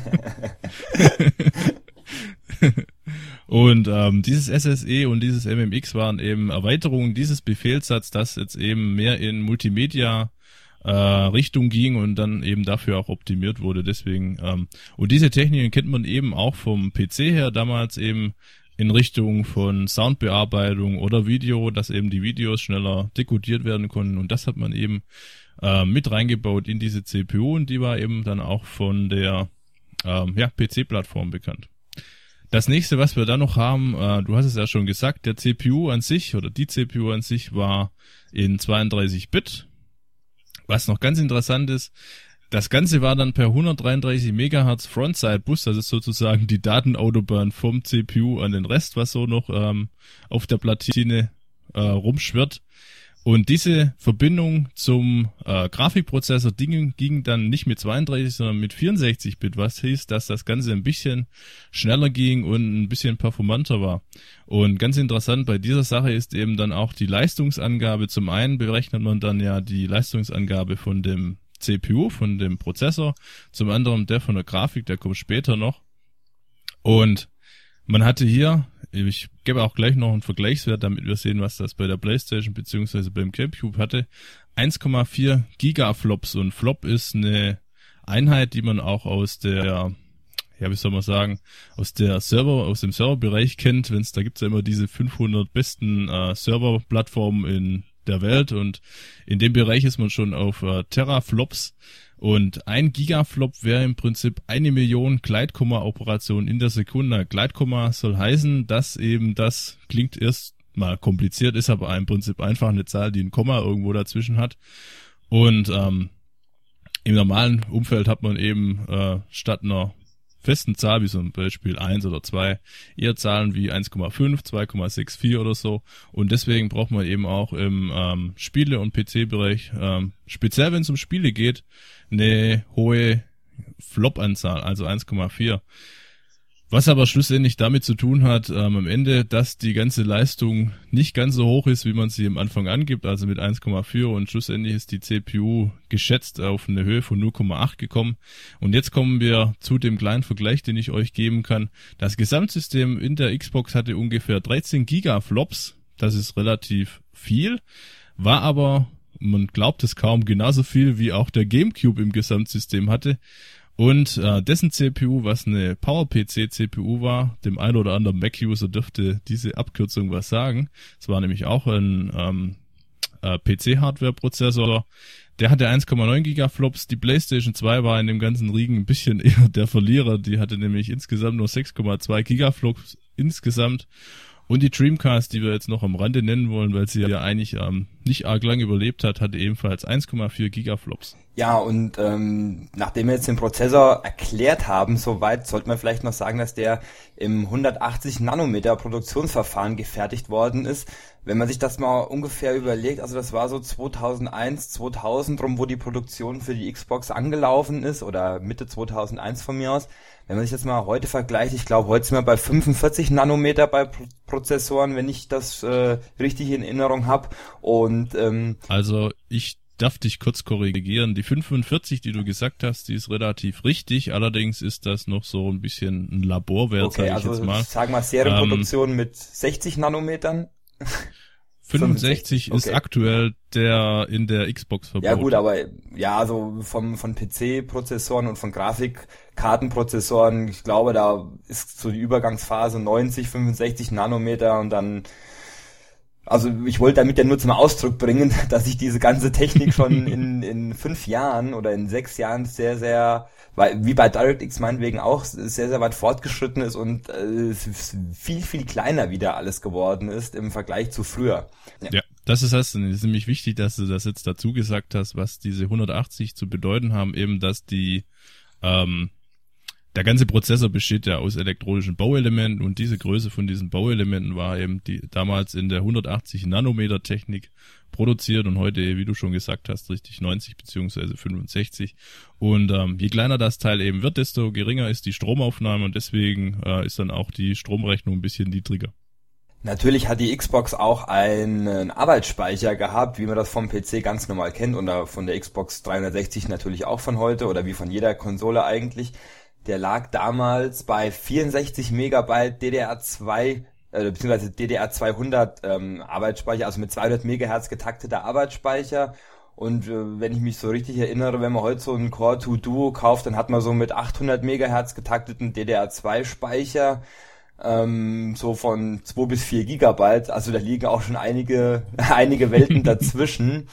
Und dieses SSE und dieses MMX waren eben Erweiterungen dieses Befehlssatzes, das jetzt eben mehr in Multimedia Richtung ging und dann eben dafür auch optimiert wurde. Deswegen und diese Techniken kennt man eben auch vom PC her, damals eben in Richtung von Soundbearbeitung oder Video, dass eben die Videos schneller dekodiert werden konnten, und das hat man eben mit reingebaut in diese CPU, und die war eben dann auch von der PC-Plattform bekannt. Das nächste, was wir da noch haben, du hast es ja schon gesagt, der CPU an sich oder die CPU an sich war in 32-Bit. Was noch ganz interessant ist, das Ganze war dann per 133 MHz Frontside-Bus, das ist sozusagen die Datenautobahn vom CPU an den Rest, was so noch auf der Platine rumschwirrt. Und diese Verbindung zum Grafikprozessor ging dann nicht mit 32, sondern mit 64-Bit, was hieß, dass das Ganze ein bisschen schneller ging und ein bisschen performanter war. Und ganz interessant bei dieser Sache ist eben dann auch die Leistungsangabe. Zum einen berechnet man dann ja die Leistungsangabe von dem CPU, von dem Prozessor, zum anderen der von der Grafik, der kommt später noch. Und man hatte hier, ich gebe auch gleich noch einen Vergleichswert, damit wir sehen, was das bei der PlayStation bzw. beim GameCube hatte, 1,4 Gigaflops, und Flop ist eine Einheit, die man auch aus der, aus dem Serverbereich kennt, da gibt's ja immer diese 500 besten Serverplattformen in der Welt, und in dem Bereich ist man schon auf Teraflops. Und ein Gigaflop wäre im Prinzip 1 Million Gleitkomma-Operationen in der Sekunde. Gleitkomma soll heißen, dass eben das klingt erst mal kompliziert, ist aber im Prinzip einfach eine Zahl, die ein Komma irgendwo dazwischen hat. Und im normalen Umfeld hat man eben statt einer festen Zahl, wie zum Beispiel 1 oder 2, eher Zahlen wie 1,5, 2,64 oder so. Und deswegen braucht man eben auch im Spiele- und PC-Bereich, speziell wenn es um Spiele geht, eine hohe Flop-Anzahl, also 1,4. Was aber schlussendlich damit zu tun hat, am Ende, dass die ganze Leistung nicht ganz so hoch ist, wie man sie am Anfang angibt, also mit 1,4 und schlussendlich ist die CPU geschätzt auf eine Höhe von 0,8 gekommen. Und jetzt kommen wir zu dem kleinen Vergleich, den ich euch geben kann. Das Gesamtsystem in der Xbox hatte ungefähr 13 Gigaflops, das ist relativ viel, war aber, man glaubt es kaum, genauso viel wie auch der GameCube im Gesamtsystem hatte. Und dessen CPU, was eine PowerPC-CPU war, dem einen oder anderen Mac-User dürfte diese Abkürzung was sagen. Es war nämlich auch ein PC-Hardware-Prozessor. Der hatte 1,9 Gigaflops. Die PlayStation 2 war in dem ganzen Riegen ein bisschen eher der Verlierer. Die hatte nämlich insgesamt nur 6,2 Gigaflops insgesamt. Und die Dreamcast, die wir jetzt noch am Rande nennen wollen, weil sie ja eigentlich nicht arg lang überlebt hat, hatte ebenfalls 1,4 Gigaflops. Ja, und nachdem wir jetzt den Prozessor erklärt haben, soweit sollte man vielleicht noch sagen, dass der im 180 Nanometer Produktionsverfahren gefertigt worden ist. Wenn man sich das mal ungefähr überlegt, also das war so 2001, 2000 rum, wo die Produktion für die Xbox angelaufen ist, oder Mitte 2001 von mir aus. Wenn man sich das mal heute vergleicht, ich glaube, heute sind wir bei 45 Nanometer bei Prozessoren, wenn ich das richtig in Erinnerung habe. Und also ich darf dich kurz korrigieren. Die 45, die du gesagt hast, die ist relativ richtig. Allerdings ist das noch so ein bisschen ein Laborwert, okay, sage ich also jetzt mal. Sag mal Serienproduktion mit 60 Nanometern. 65 okay. Ist aktuell der in der Xbox verbaut. Ja gut, aber ja, also von PC-Prozessoren und von Grafikkartenprozessoren, ich glaube, da ist so die Übergangsphase 90, 65 Nanometer und dann, also ich wollte damit ja nur zum Ausdruck bringen, dass ich diese ganze Technik schon in 5 Jahren oder in 6 Jahren sehr, sehr, wie bei DirectX meinetwegen auch, sehr, sehr weit fortgeschritten ist und viel, viel kleiner wieder alles geworden ist im Vergleich zu früher. Ja, das ist nämlich wichtig, dass du das jetzt dazu gesagt hast, was diese 180 zu bedeuten haben, eben, dass die der ganze Prozessor besteht ja aus elektronischen Bauelementen und diese Größe von diesen Bauelementen war eben die damals in der 180 Nanometer Technik produziert und heute, wie du schon gesagt hast, richtig 90 beziehungsweise 65. Und je kleiner das Teil eben wird, desto geringer ist die Stromaufnahme und deswegen ist dann auch die Stromrechnung ein bisschen niedriger. Natürlich hat die Xbox auch einen Arbeitsspeicher gehabt, wie man das vom PC ganz normal kennt oder von der Xbox 360 natürlich auch von heute oder wie von jeder Konsole eigentlich. Der lag damals bei 64 Megabyte DDR2 beziehungsweise DDR200 Arbeitsspeicher, also mit 200 Megahertz getakteter Arbeitsspeicher. Und wenn ich mich so richtig erinnere, wenn man heute so einen Core 2 Duo kauft, dann hat man so mit 800 Megahertz getakteten DDR2 Speicher, so von 2 bis 4 Gigabyte. Also da liegen auch schon einige Welten dazwischen.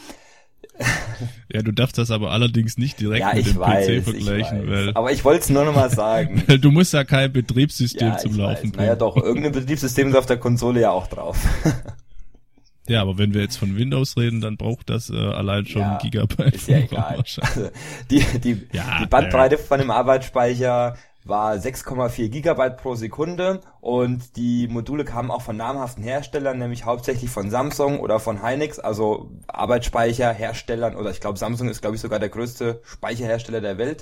Ja, du darfst das aber allerdings nicht direkt mit dem PC vergleichen, weil. Aber ich wollte es nur noch mal sagen. Weil du musst ja kein Betriebssystem zum Laufen bringen. Naja doch, irgendein Betriebssystem ist auf der Konsole ja auch drauf. Ja, aber wenn wir jetzt von Windows reden, dann braucht das allein schon ein Gigabyte. Ist ja egal. Also, die Bandbreite von dem Arbeitsspeicher war 6,4 Gigabyte pro Sekunde und die Module kamen auch von namhaften Herstellern, nämlich hauptsächlich von Samsung oder von Hynix, also Arbeitsspeicherherstellern, oder ich glaube Samsung ist, glaube ich, sogar der größte Speicherhersteller der Welt.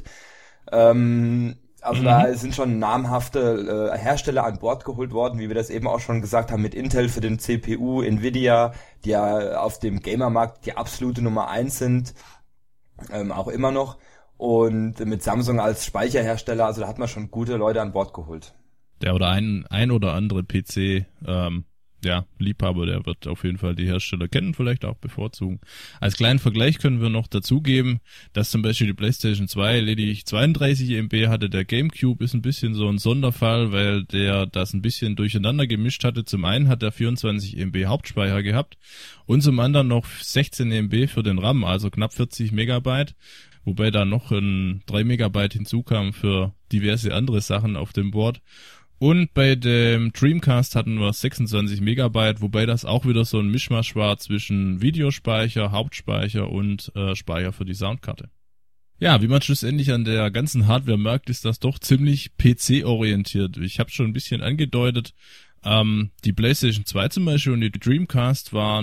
Also da sind schon namhafte Hersteller an Bord geholt worden, wie wir das eben auch schon gesagt haben, mit Intel für den CPU, Nvidia, die ja auf dem Gamermarkt die absolute Nummer 1 sind, auch immer noch. Und mit Samsung als Speicherhersteller, also da hat man schon gute Leute an Bord geholt. Der oder ein oder andere PC, Liebhaber, der wird auf jeden Fall die Hersteller kennen, vielleicht auch bevorzugen. Als kleinen Vergleich können wir noch dazugeben, dass zum Beispiel die PlayStation 2 lediglich 32 MB hatte. Der GameCube ist ein bisschen so ein Sonderfall, weil der das ein bisschen durcheinander gemischt hatte. Zum einen hat er 24 MB Hauptspeicher gehabt und zum anderen noch 16 MB für den RAM, also knapp 40 Megabyte. Wobei da noch ein 3 Megabyte hinzukam für diverse andere Sachen auf dem Board. Und bei dem Dreamcast hatten wir 26 Megabyte, wobei das auch wieder so ein Mischmasch war zwischen Videospeicher, Hauptspeicher und Speicher für die Soundkarte. Ja, wie man schlussendlich an der ganzen Hardware merkt, ist das doch ziemlich PC-orientiert. Ich habe schon ein bisschen angedeutet, die PlayStation 2 zum Beispiel und die Dreamcast waren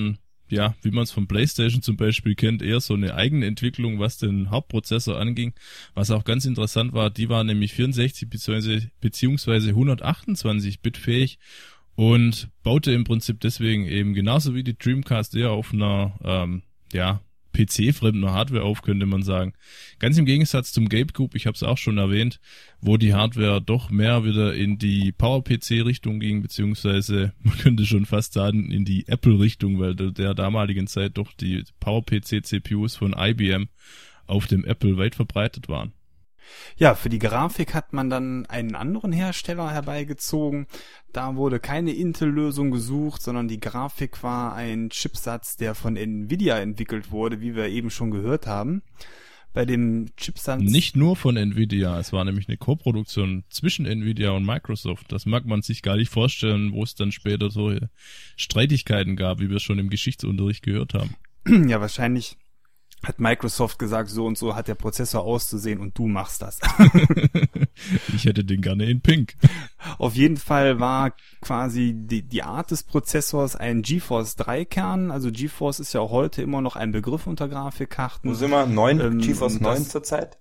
ja, wie man es von PlayStation zum Beispiel kennt, eher so eine eigene Entwicklung, was den Hauptprozessor anging. Was auch ganz interessant war, die war nämlich 64 beziehungsweise 128-Bit fähig und baute im Prinzip deswegen eben genauso wie die Dreamcast eher auf einer, PC-fremden Hardware auf, könnte man sagen. Ganz im Gegensatz zum GameCube, ich habe es auch schon erwähnt, wo die Hardware doch mehr wieder in die Power-PC-Richtung ging, beziehungsweise man könnte schon fast sagen in die Apple-Richtung, weil der damaligen Zeit doch die Power-PC-CPUs von IBM auf dem Apple weit verbreitet waren. Ja, für die Grafik hat man dann einen anderen Hersteller herbeigezogen. Da wurde keine Intel-Lösung gesucht, sondern die Grafik war ein Chipsatz, der von Nvidia entwickelt wurde, wie wir eben schon gehört haben. Bei dem Chipsatz... Nicht nur von Nvidia, es war nämlich eine Koproduktion zwischen Nvidia und Microsoft. Das mag man sich gar nicht vorstellen, wo es dann später so Streitigkeiten gab, wie wir schon im Geschichtsunterricht gehört haben. Ja, wahrscheinlich hat Microsoft gesagt, so und so hat der Prozessor auszusehen und du machst das. Ich hätte den gerne in Pink. Auf jeden Fall war quasi die Art des Prozessors ein GeForce 3 Kern. Also GeForce ist ja auch heute immer noch ein Begriff unter Grafikkarten. Wo sind wir? GeForce 9 zurzeit?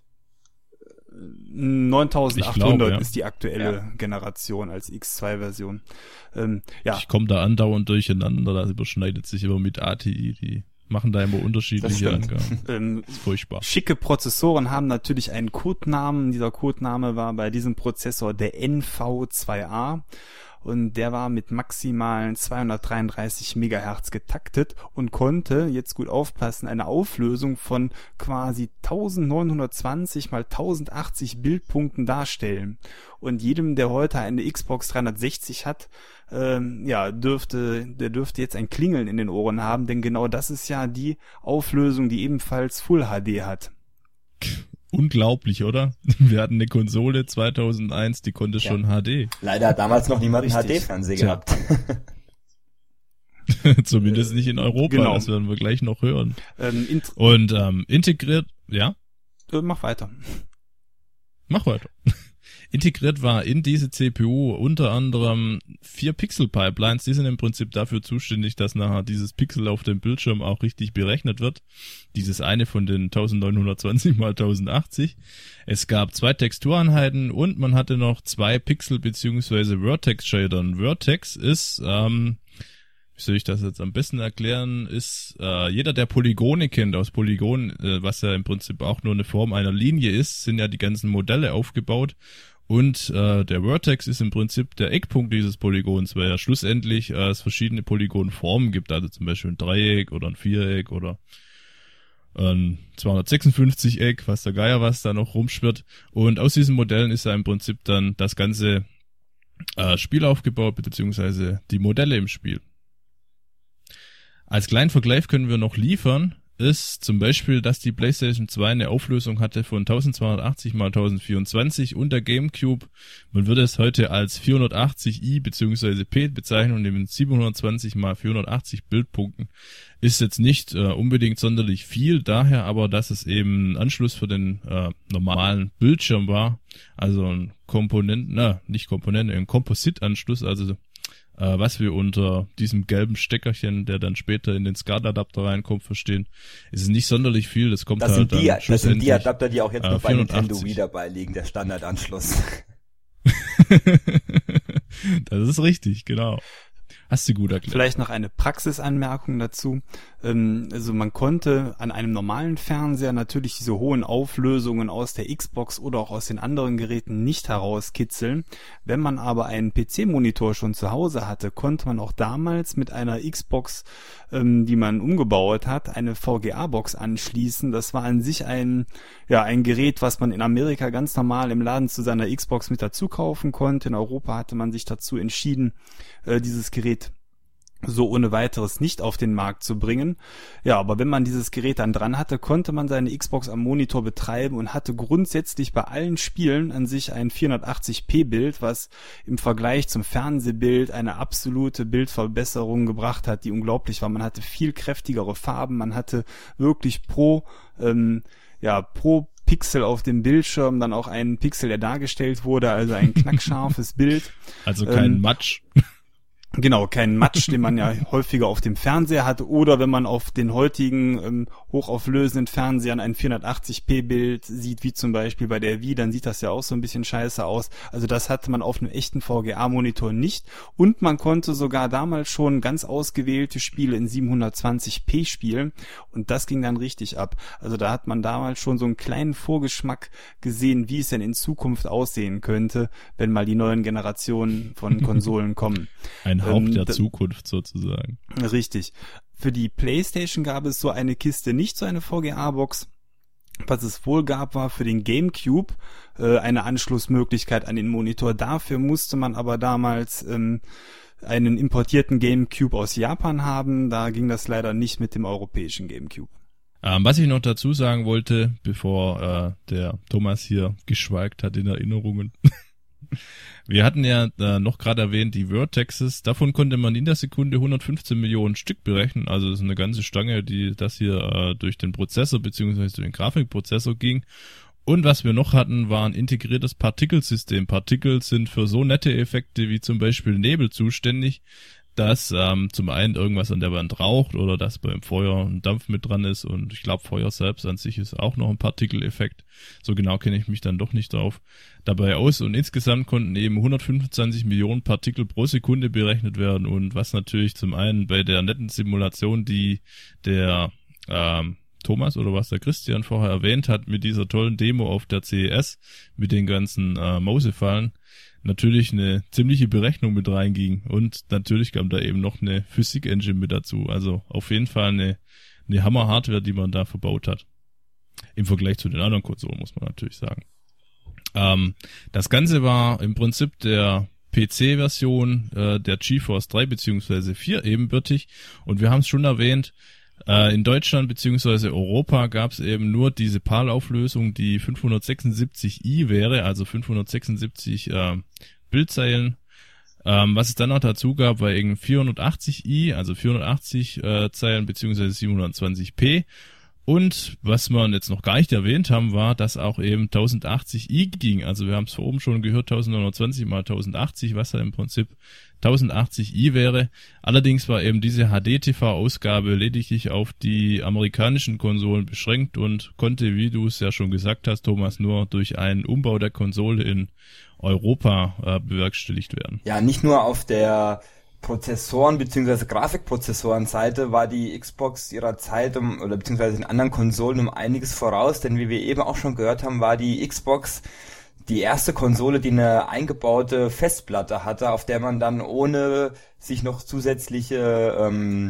9800 ist die aktuelle Generation als X2-Version. Ich komme da andauernd durcheinander, das überschneidet sich immer mit ATI, die machen da immer unterschiedliche Angaben. Ist furchtbar. Schicke Prozessoren haben natürlich einen Codenamen. Dieser Codename war bei diesem Prozessor der NV2A. Und der war mit maximalen 233 Megahertz getaktet und konnte, jetzt gut aufpassen, eine Auflösung von quasi 1920 mal 1080 Bildpunkten darstellen. Und jedem, der heute eine Xbox 360 hat, dürfte jetzt ein Klingeln in den Ohren haben, denn genau das ist ja die Auflösung, die ebenfalls Full HD hat. Unglaublich, oder? Wir hatten eine Konsole 2001, die konnte schon HD. Leider hat damals noch niemand einen HD-Fernseher gehabt. Zumindest nicht in Europa, genau. Das werden wir gleich noch hören. Integriert, ja? Mach weiter. Integriert war in diese CPU unter anderem 4 Pixel-Pipelines. Die sind im Prinzip dafür zuständig, dass nachher dieses Pixel auf dem Bildschirm auch richtig berechnet wird. Dieses eine von den 1920 mal 1080. Es gab 2 Textureinheiten und man hatte noch 2 Pixel- bzw. Vertex-Shadern. Vertex ist, wie soll ich das jetzt am besten erklären, ist jeder, der Polygone kennt, aus Polygon, was ja im Prinzip auch nur eine Form einer Linie ist, sind ja die ganzen Modelle aufgebaut. Und der Vertex ist im Prinzip der Eckpunkt dieses Polygons, weil ja schlussendlich es verschiedene Polygonformen gibt, also zum Beispiel ein Dreieck oder ein Viereck oder ein 256-Eck, was der Geier was da noch rumschwirrt. Und aus diesen Modellen ist ja im Prinzip dann das ganze Spiel aufgebaut, beziehungsweise die Modelle im Spiel. Als kleinen Vergleich können wir noch liefern, ist zum Beispiel, dass die PlayStation 2 eine Auflösung hatte von 1280 x 1024 und der GameCube, man würde es heute als 480i bzw. P bezeichnen und eben 720 x 480 Bildpunkten, ist jetzt nicht unbedingt sonderlich viel, daher aber, dass es eben ein Anschluss für den normalen Bildschirm war, also ein ein Kompositanschluss, also was wir unter diesem gelben Steckerchen, der dann später in den SCART-Adapter reinkommt, verstehen, ist es nicht sonderlich viel. Das kommt das halt dann Das sind die Adapter, die auch jetzt noch bei Nintendo Wii dabei liegen, der Standardanschluss. Das ist richtig, genau. Hast du gut erklärt. Vielleicht noch eine Praxisanmerkung dazu. Also man konnte an einem normalen Fernseher natürlich diese hohen Auflösungen aus der Xbox oder auch aus den anderen Geräten nicht herauskitzeln. Wenn man aber einen PC-Monitor schon zu Hause hatte, konnte man auch damals mit einer Xbox, die man umgebaut hat, eine VGA-Box anschließen. Das war an sich ein Gerät, was man in Amerika ganz normal im Laden zu seiner Xbox mit dazu kaufen konnte. In Europa hatte man sich dazu entschieden, dieses Gerät so ohne weiteres nicht auf den Markt zu bringen. Ja, aber wenn man dieses Gerät dann dran hatte, konnte man seine Xbox am Monitor betreiben und hatte grundsätzlich bei allen Spielen an sich ein 480p-Bild, was im Vergleich zum Fernsehbild eine absolute Bildverbesserung gebracht hat, die unglaublich war. Man hatte viel kräftigere Farben, man hatte wirklich pro Pixel auf dem Bildschirm dann auch einen Pixel, der dargestellt wurde, also ein knackscharfes Bild. Also kein Matsch. Genau, kein Matsch, den man ja häufiger auf dem Fernseher hat, oder wenn man auf den heutigen hochauflösenden Fernsehern ein 480p-Bild sieht, wie zum Beispiel bei der Wii, dann sieht das ja auch so ein bisschen scheiße aus. Also das hatte man auf einem echten VGA-Monitor nicht, und man konnte sogar damals schon ganz ausgewählte Spiele in 720p spielen, und das ging dann richtig ab. Also da hat man damals schon so einen kleinen Vorgeschmack gesehen, wie es denn in Zukunft aussehen könnte, wenn mal die neuen Generationen von Konsolen kommen. Ein Hauch der Zukunft sozusagen. Richtig. Für die PlayStation gab es so eine Kiste nicht, so eine VGA-Box. Was es wohl gab, war für den GameCube eine Anschlussmöglichkeit an den Monitor. Dafür musste man aber damals einen importierten GameCube aus Japan haben. Da ging das leider nicht mit dem europäischen GameCube. Was ich noch dazu sagen wollte, bevor der Thomas hier geschwelgt hat in Erinnerungen. Wir hatten ja noch gerade erwähnt, die Vertexes, davon konnte man in der Sekunde 115 Millionen Stück berechnen, also das ist eine ganze Stange, die das hier durch den Prozessor bzw. durch den Grafikprozessor ging. Und was wir noch hatten, war ein integriertes Partikelsystem. Partikel sind für so nette Effekte wie zum Beispiel Nebel zuständig, dass zum einen irgendwas an der Wand raucht oder dass beim Feuer ein Dampf mit dran ist, und ich glaube, Feuer selbst an sich ist auch noch ein Partikeleffekt. So genau kenne ich mich dann doch nicht drauf dabei aus, und insgesamt konnten eben 125 Millionen Partikel pro Sekunde berechnet werden, und was natürlich zum einen bei der netten Simulation, die der Thomas oder was der Christian vorher erwähnt hat, mit dieser tollen Demo auf der CES, mit den ganzen Mausefallen, natürlich eine ziemliche Berechnung mit reinging, und natürlich kam da eben noch eine Physik-Engine mit dazu. Also auf jeden Fall eine Hammer-Hardware, die man da verbaut hat. Im Vergleich zu den anderen Konsolen, muss man natürlich sagen. Das Ganze war im Prinzip der PC-Version der GeForce 3 bzw. 4 ebenbürtig, und wir haben es schon erwähnt, in Deutschland bzw. Europa gab es eben nur diese PAL-Auflösung, die 576i wäre, also 576 Bildzeilen. Was es dann noch dazu gab, war eben 480i, also 480 Zeilen bzw. 720p. Und was wir jetzt noch gar nicht erwähnt haben, war, dass auch eben 1080i ging. Also wir haben es vor oben schon gehört, 1920 mal 1080, was ja im Prinzip 1080i wäre. Allerdings war eben diese HD-TV-Ausgabe lediglich auf die amerikanischen Konsolen beschränkt und konnte, wie du es ja schon gesagt hast, Thomas, nur durch einen Umbau der Konsole in Europa bewerkstelligt werden. Ja, nicht nur auf der Prozessoren bzw. Grafikprozessoren-Seite war die Xbox ihrer Zeit oder beziehungsweise den anderen Konsolen um einiges voraus, denn wie wir eben auch schon gehört haben, war die Xbox die erste Konsole, die eine eingebaute Festplatte hatte, auf der man dann ohne sich noch zusätzliche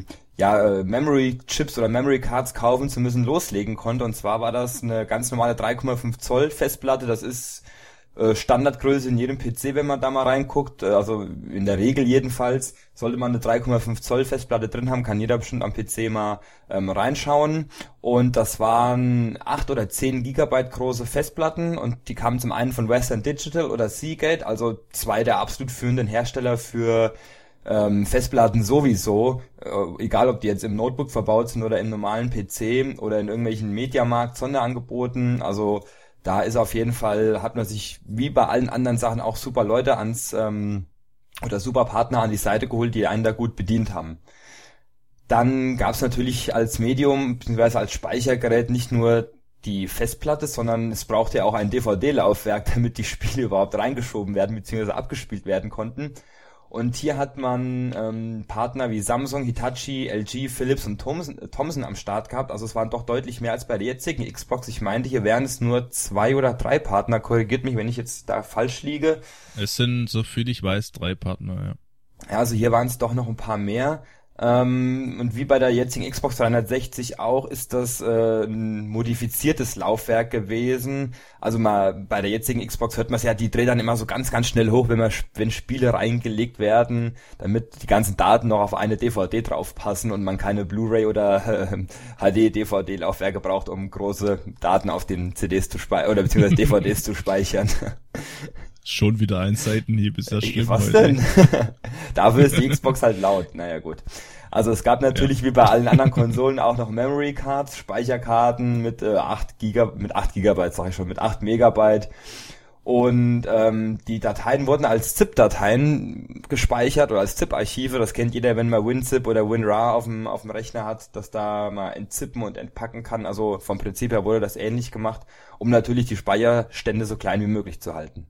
Memory Chips oder Memory Cards kaufen zu müssen loslegen konnte. Und zwar war das eine ganz normale 3,5 Zoll Festplatte. Das ist Standardgröße in jedem PC, wenn man da mal reinguckt, also in der Regel jedenfalls, sollte man eine 3,5 Zoll Festplatte drin haben, kann jeder bestimmt am PC mal reinschauen, und das waren 8 oder 10 Gigabyte große Festplatten, und die kamen zum einen von Western Digital oder Seagate, also zwei der absolut führenden Hersteller für Festplatten sowieso, egal ob die jetzt im Notebook verbaut sind oder im normalen PC oder in irgendwelchen Mediamarkt Sonderangeboten, also da ist auf jeden Fall, hat man sich wie bei allen anderen Sachen auch super Leute oder super Partner an die Seite geholt, die einen da gut bedient haben. Dann gab es natürlich als Medium bzw. als Speichergerät nicht nur die Festplatte, sondern es brauchte ja auch ein DVD-Laufwerk, damit die Spiele überhaupt reingeschoben werden bzw. abgespielt werden konnten. Und hier hat man Partner wie Samsung, Hitachi, LG, Philips und Thomson am Start gehabt. Also es waren doch deutlich mehr als bei der jetzigen Xbox. Ich meinte, hier wären es nur 2 oder 3 Partner. Korrigiert mich, wenn ich jetzt da falsch liege. Es sind, so viel ich weiß, 3 Partner, ja. Ja, also hier waren es doch noch ein paar mehr. Und wie bei der jetzigen Xbox 360 auch, ist das ein modifiziertes Laufwerk gewesen. Also mal bei der jetzigen Xbox hört man es ja, die dreht dann immer so ganz, ganz schnell hoch, wenn Spiele reingelegt werden, damit die ganzen Daten noch auf eine DVD draufpassen und man keine Blu-ray oder HD-DVD-Laufwerke braucht, um große Daten auf den CDs zu speichern oder beziehungsweise DVDs zu speichern. Schon wieder ein Seitenhieb, ist das schlimm. Was denn? Dafür ist die Xbox halt laut. Naja, gut. Also es gab natürlich wie bei allen anderen Konsolen auch noch Memory Cards, Speicherkarten mit 8 Megabyte. Und die Dateien wurden als ZIP-Dateien gespeichert oder als ZIP-Archive. Das kennt jeder, wenn man WinZip oder WinRAR auf dem Rechner hat, dass da mal entzippen und entpacken kann. Also vom Prinzip her wurde das ähnlich gemacht, um natürlich die Speicherstände so klein wie möglich zu halten.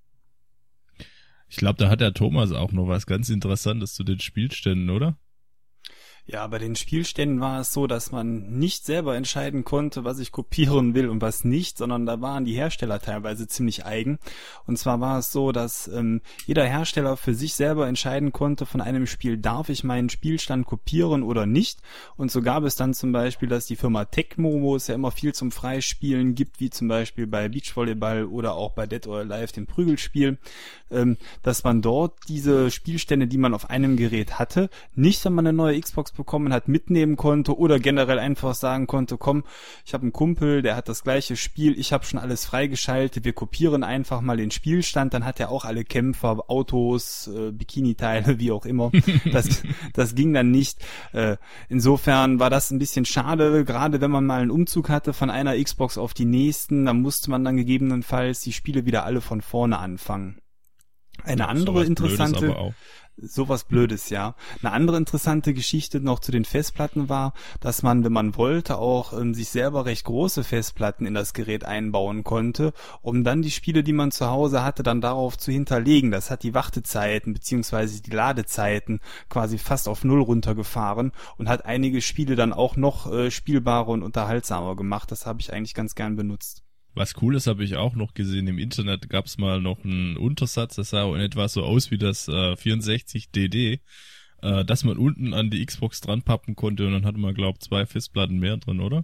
Ich glaube, da hat der Thomas auch noch was ganz Interessantes zu den Spielständen, oder? Ja, bei den Spielständen war es so, dass man nicht selber entscheiden konnte, was ich kopieren will und was nicht, sondern da waren die Hersteller teilweise ziemlich eigen. Und zwar war es so, dass jeder Hersteller für sich selber entscheiden konnte, von einem Spiel darf ich meinen Spielstand kopieren oder nicht. Und so gab es dann zum Beispiel, dass die Firma Tecmo, wo es ja immer viel zum Freispielen gibt, wie zum Beispiel bei Beachvolleyball oder auch bei Dead or Alive, dem Prügelspiel, dass man dort diese Spielstände, die man auf einem Gerät hatte, nicht, wenn man eine neue Xbox bekommen hat, mitnehmen konnte oder generell einfach sagen konnte, komm, ich habe einen Kumpel, der hat das gleiche Spiel, ich habe schon alles freigeschaltet, wir kopieren einfach mal den Spielstand, dann hat er auch alle Kämpfer, Autos, Bikini-Teile, wie auch immer. Das ging dann nicht. Insofern war das ein bisschen schade, gerade wenn man mal einen Umzug hatte von einer Xbox auf die nächsten, dann musste man dann gegebenenfalls die Spiele wieder alle von vorne anfangen. Eine andere interessante... Sowas Blödes, ja. Eine andere interessante Geschichte noch zu den Festplatten war, dass man, wenn man wollte, auch sich selber recht große Festplatten in das Gerät einbauen konnte, um dann die Spiele, die man zu Hause hatte, dann darauf zu hinterlegen. Das hat die Wartezeiten bzw. die Ladezeiten quasi fast auf 0 runtergefahren und hat einige Spiele dann auch noch spielbarer und unterhaltsamer gemacht. Das habe ich eigentlich ganz gern benutzt. Was cool ist, habe ich auch noch gesehen. Im Internet gab es mal noch einen Untersatz, das sah in etwa so aus wie das 64DD, dass man unten an die Xbox dran pappen konnte und dann hatte man, glaube ich, 2 Festplatten mehr drin, oder?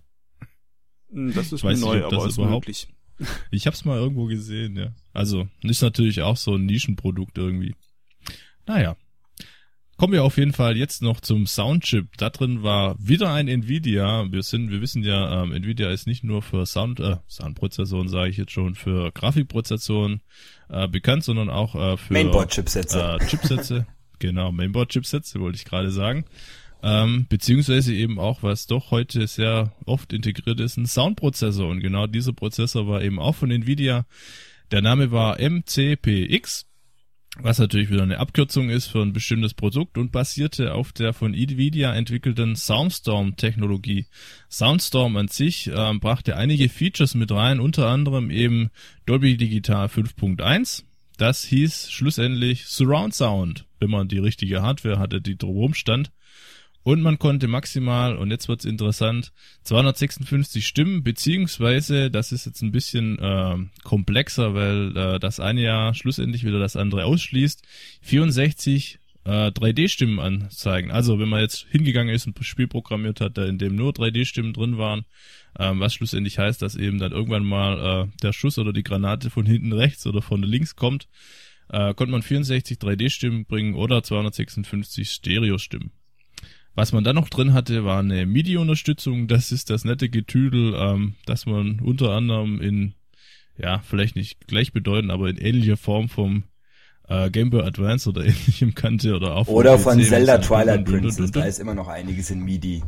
Das ist mir neu, aber ist möglich. Ich habe es mal irgendwo gesehen, ja. Also, ist natürlich auch so ein Nischenprodukt irgendwie. Naja. Kommen wir auf jeden Fall jetzt noch zum Soundchip. Da drin war wieder ein Nvidia. Wir wissen ja, Nvidia ist nicht nur für Soundprozessoren, sage ich jetzt schon, für Grafikprozessoren bekannt, sondern auch für Mainboard-Chipsätze. Chipsätze. Genau, Mainboard-Chipsätze wollte ich gerade sagen. Beziehungsweise eben auch, was doch heute sehr oft integriert ist, ein Soundprozessor. Und genau dieser Prozessor war eben auch von Nvidia. Der Name war MCPX. Was natürlich wieder eine Abkürzung ist für ein bestimmtes Produkt und basierte auf der von Nvidia entwickelten Soundstorm-Technologie. Soundstorm an sich brachte einige Features mit rein, unter anderem eben Dolby Digital 5.1. Das hieß schlussendlich Surround Sound, wenn man die richtige Hardware hatte, die drumherum stand. Und man konnte maximal, und jetzt wird's interessant, 256 Stimmen, beziehungsweise, das ist jetzt ein bisschen komplexer, weil das eine ja schlussendlich wieder das andere ausschließt, 64 3D-Stimmen anzeigen. Also wenn man jetzt hingegangen ist und ein Spiel programmiert hat, in dem nur 3D-Stimmen drin waren, was schlussendlich heißt, dass eben dann irgendwann mal der Schuss oder die Granate von hinten rechts oder von links kommt, konnte man 64 3D-Stimmen bringen oder 256 Stereo-Stimmen. Was man dann noch drin hatte, war eine MIDI-Unterstützung. Das ist das nette Getüdel, das man unter anderem in, ja, vielleicht nicht gleichbedeutend, aber in ähnlicher Form vom Game Boy Advance oder ähnlichem kannte oder auch oder von Zelda Twilight Princess. Da ist immer noch einiges in MIDI.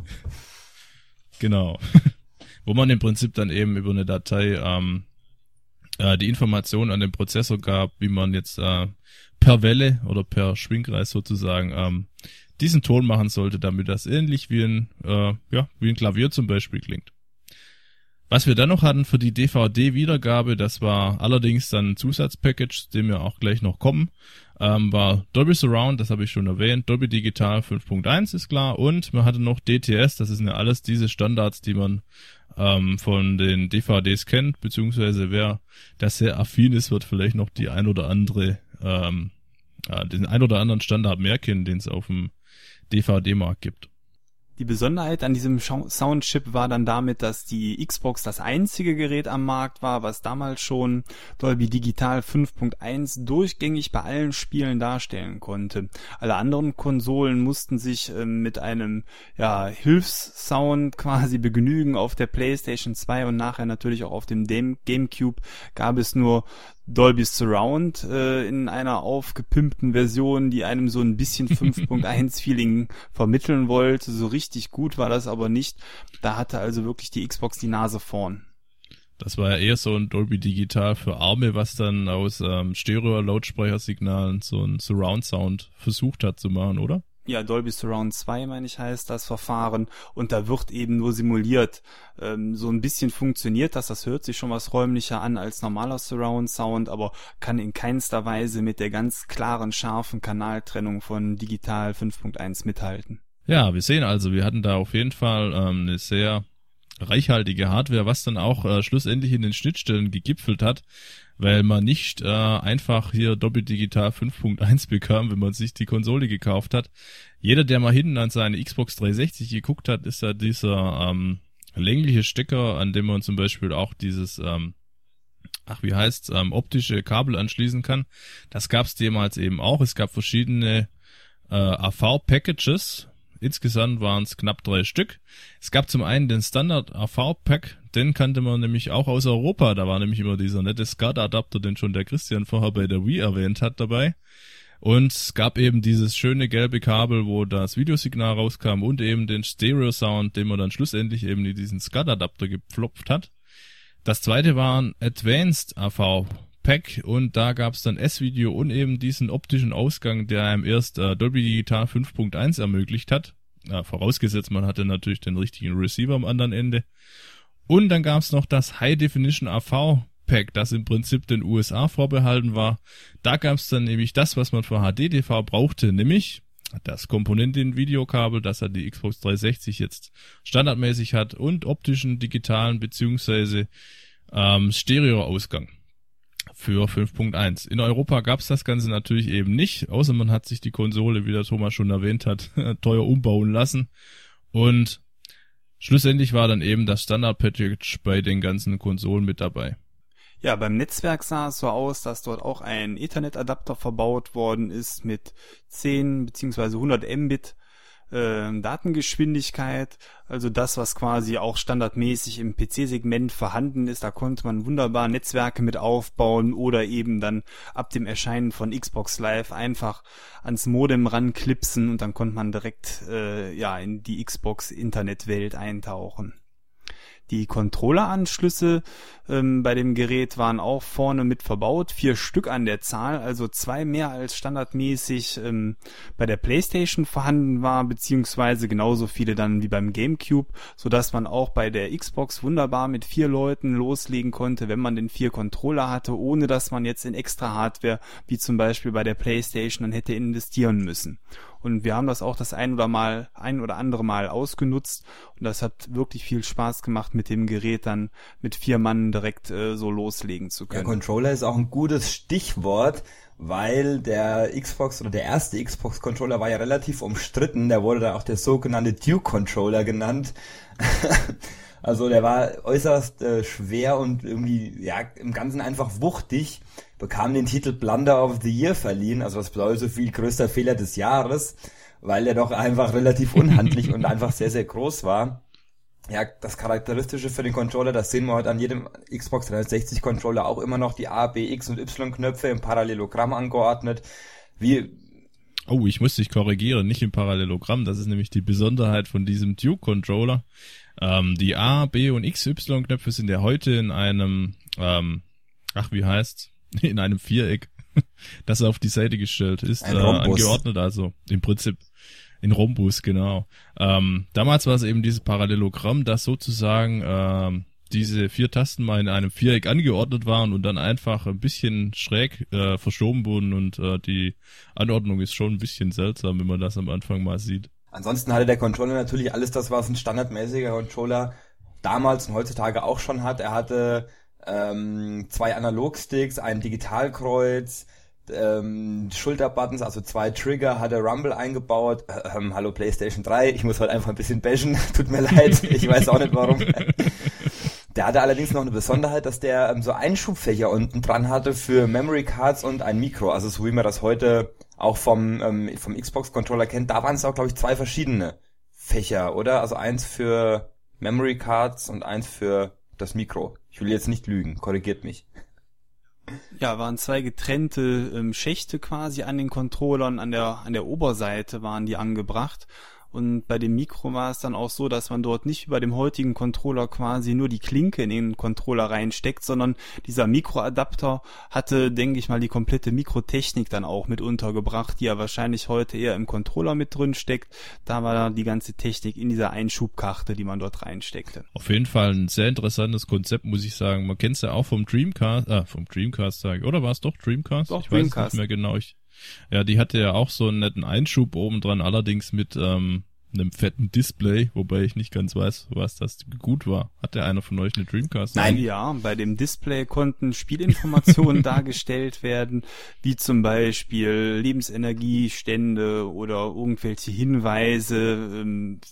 Genau. Wo man im Prinzip dann eben über eine Datei die Information an den Prozessor gab, wie man jetzt per Welle oder per Schwingkreis sozusagen diesen Ton machen sollte, damit das ähnlich wie ein Klavier zum Beispiel klingt. Was wir dann noch hatten für die DVD-Wiedergabe, das war allerdings dann ein Zusatzpackage, dem wir auch gleich noch kommen, war Dolby Surround, das habe ich schon erwähnt, Dolby Digital 5.1 ist klar und man hatte noch DTS, das sind ja alles diese Standards, die man von den DVDs kennt, beziehungsweise wer da sehr affin ist, wird vielleicht noch die ein oder andere den ein oder anderen Standard mehr kennen, den es auf dem DVD-Markt gibt. Die Besonderheit an diesem Soundchip war dann damit, dass die Xbox das einzige Gerät am Markt war, was damals schon Dolby Digital 5.1 durchgängig bei allen Spielen darstellen konnte. Alle anderen Konsolen mussten sich mit einem Hilfssound quasi begnügen. Auf der PlayStation 2 und nachher natürlich auch auf dem GameCube gab es nur Dolby Surround in einer aufgepimpten Version, die einem so ein bisschen 5.1 Feeling vermitteln wollte. So richtig gut war das aber nicht. Da hatte also wirklich die Xbox die Nase vorn. Das war ja eher so ein Dolby Digital für Arme, was dann aus Stereo-Lautsprechersignalen so ein Surround-Sound versucht hat zu machen, oder? Ja, Dolby Surround 2, meine ich, heißt das Verfahren. Und da wird eben nur simuliert. So ein bisschen funktioniert das hört sich schon was räumlicher an als normaler Surround Sound, aber kann in keinster Weise mit der ganz klaren, scharfen Kanaltrennung von Digital 5.1 mithalten. Ja, wir sehen also, wir hatten da auf jeden Fall eine sehr reichhaltige Hardware, was dann auch schlussendlich in den Schnittstellen gegipfelt hat, weil man nicht einfach hier Dolby Digital 5.1 bekam, wenn man sich die Konsole gekauft hat. Jeder, der mal hinten an seine Xbox 360 geguckt hat, ist ja dieser längliche Stecker, an dem man zum Beispiel auch dieses optische Kabel anschließen kann. Das gab es damals eben auch. Es gab verschiedene AV-Packages. Insgesamt waren es knapp 3 Stück. Es gab zum einen den Standard AV-Pack, den kannte man nämlich auch aus Europa. Da war nämlich immer dieser nette SCADA-Adapter, den schon der Christian vorher bei der Wii erwähnt hat, dabei. Und es gab eben dieses schöne gelbe Kabel, wo das Videosignal rauskam und eben den Stereo-Sound, den man dann schlussendlich eben in diesen SCADA-Adapter gepflopft hat. Das zweite war ein Advanced AV-Pack und da gab es dann S-Video und eben diesen optischen Ausgang, der einem erst Dolby Digital 5.1 ermöglicht hat. Vorausgesetzt, man hatte natürlich den richtigen Receiver am anderen Ende. Und dann gab es noch das High Definition AV-Pack, das im Prinzip den USA vorbehalten war. Da gab es dann nämlich das, was man für HD-TV brauchte, nämlich das Komponenten-Videokabel, das ja die Xbox 360 jetzt standardmäßig hat und optischen, digitalen beziehungsweise Stereo-Ausgang für 5.1. In Europa gab es das Ganze natürlich eben nicht, außer man hat sich die Konsole, wie der Thomas schon erwähnt hat, teuer umbauen lassen. Und schlussendlich war dann eben das Standard-Package bei den ganzen Konsolen mit dabei. Ja, beim Netzwerk sah es so aus, dass dort auch ein Ethernet-Adapter verbaut worden ist mit 10 bzw. 100 Mbit Datengeschwindigkeit, also das, was quasi auch standardmäßig im PC-Segment vorhanden ist. Da konnte man wunderbar Netzwerke mit aufbauen oder eben dann ab dem Erscheinen von Xbox Live einfach ans Modem ranklipsen und dann konnte man direkt in die Xbox-Internetwelt eintauchen. Die Controller-Anschlüsse bei dem Gerät waren auch vorne mit verbaut, 4 Stück an der Zahl, also 2 mehr als standardmäßig bei der PlayStation vorhanden war, beziehungsweise genauso viele dann wie beim GameCube, sodass man auch bei der Xbox wunderbar mit 4 Leuten loslegen konnte, wenn man den 4 Controller hatte, ohne dass man jetzt in extra Hardware, wie zum Beispiel bei der PlayStation, dann hätte investieren müssen. Und wir haben das auch das ein oder andere Mal ausgenutzt und das hat wirklich viel Spaß gemacht, mit dem Gerät dann mit 4 Mann direkt so loslegen zu können. Der Controller ist auch ein gutes Stichwort, weil der Xbox oder der erste Xbox-Controller war ja relativ umstritten. Der wurde dann auch der sogenannte Duke-Controller genannt. Also der war äußerst schwer und irgendwie im Ganzen einfach wuchtig, bekam den Titel Blunder of the Year verliehen, also das bedeutet so viel größter Fehler des Jahres, weil er doch einfach relativ unhandlich und einfach sehr, sehr groß war. Ja, das Charakteristische für den Controller, das sehen wir heute an jedem Xbox 360 Controller auch immer noch, die A, B, X und Y-Knöpfe im Parallelogramm angeordnet. Oh, ich muss dich korrigieren, nicht im Parallelogramm, das ist nämlich die Besonderheit von diesem Duke-Controller. Die A, B und XY-Knöpfe sind ja heute in einem, in einem Viereck, das auf die Seite gestellt ist, angeordnet, also im Prinzip in Rhombus, genau. Damals war es eben dieses Parallelogramm, das sozusagen diese 4 Tasten mal in einem Viereck angeordnet waren und dann einfach ein bisschen schräg verschoben wurden und die Anordnung ist schon ein bisschen seltsam, wenn man das am Anfang mal sieht. Ansonsten hatte der Controller natürlich alles das, was ein standardmäßiger Controller damals und heutzutage auch schon hat. Er hatte 2 Analogsticks, ein Digitalkreuz, Schulterbuttons, also 2 Trigger, hatte Rumble eingebaut. Hallo PlayStation 3, ich muss heute einfach ein bisschen bashen, tut mir leid, ich weiß auch nicht warum. Der hatte allerdings noch eine Besonderheit, dass der so Einschubfächer unten dran hatte für Memory Cards und ein Mikro, also so wie man das heute auch vom Xbox-Controller kennt. Da waren es auch, glaube ich, 2 verschiedene Fächer, oder? Also eins für Memory Cards und eins für das Mikro. Ich will jetzt nicht lügen, korrigiert mich. Ja, waren 2 getrennte Schächte quasi an den Controllern, an der Oberseite waren die angebracht. Und bei dem Micro war es dann auch so, dass man dort nicht wie bei dem heutigen Controller quasi nur die Klinke in den Controller reinsteckt, sondern dieser Mikroadapter hatte, denke ich mal, die komplette Mikrotechnik dann auch mit untergebracht, die ja wahrscheinlich heute eher im Controller mit drin steckt. Da war die ganze Technik in dieser Einschubkarte, die man dort reinsteckte. Auf jeden Fall ein sehr interessantes Konzept, muss ich sagen. Man kennt es ja auch vom Dreamcast, sage ich. Oder war es doch Dreamcast? Doch, ich Dreamcast. weiß es nicht mehr genau. Ja, die hatte ja auch so einen netten Einschub oben dran, allerdings mit einem fetten Display, wobei ich nicht ganz weiß, was das gut war. Hatte einer von euch eine Dreamcast? Nein. Ja, bei dem Display konnten Spielinformationen dargestellt werden, wie zum Beispiel Lebensenergiestände oder irgendwelche Hinweise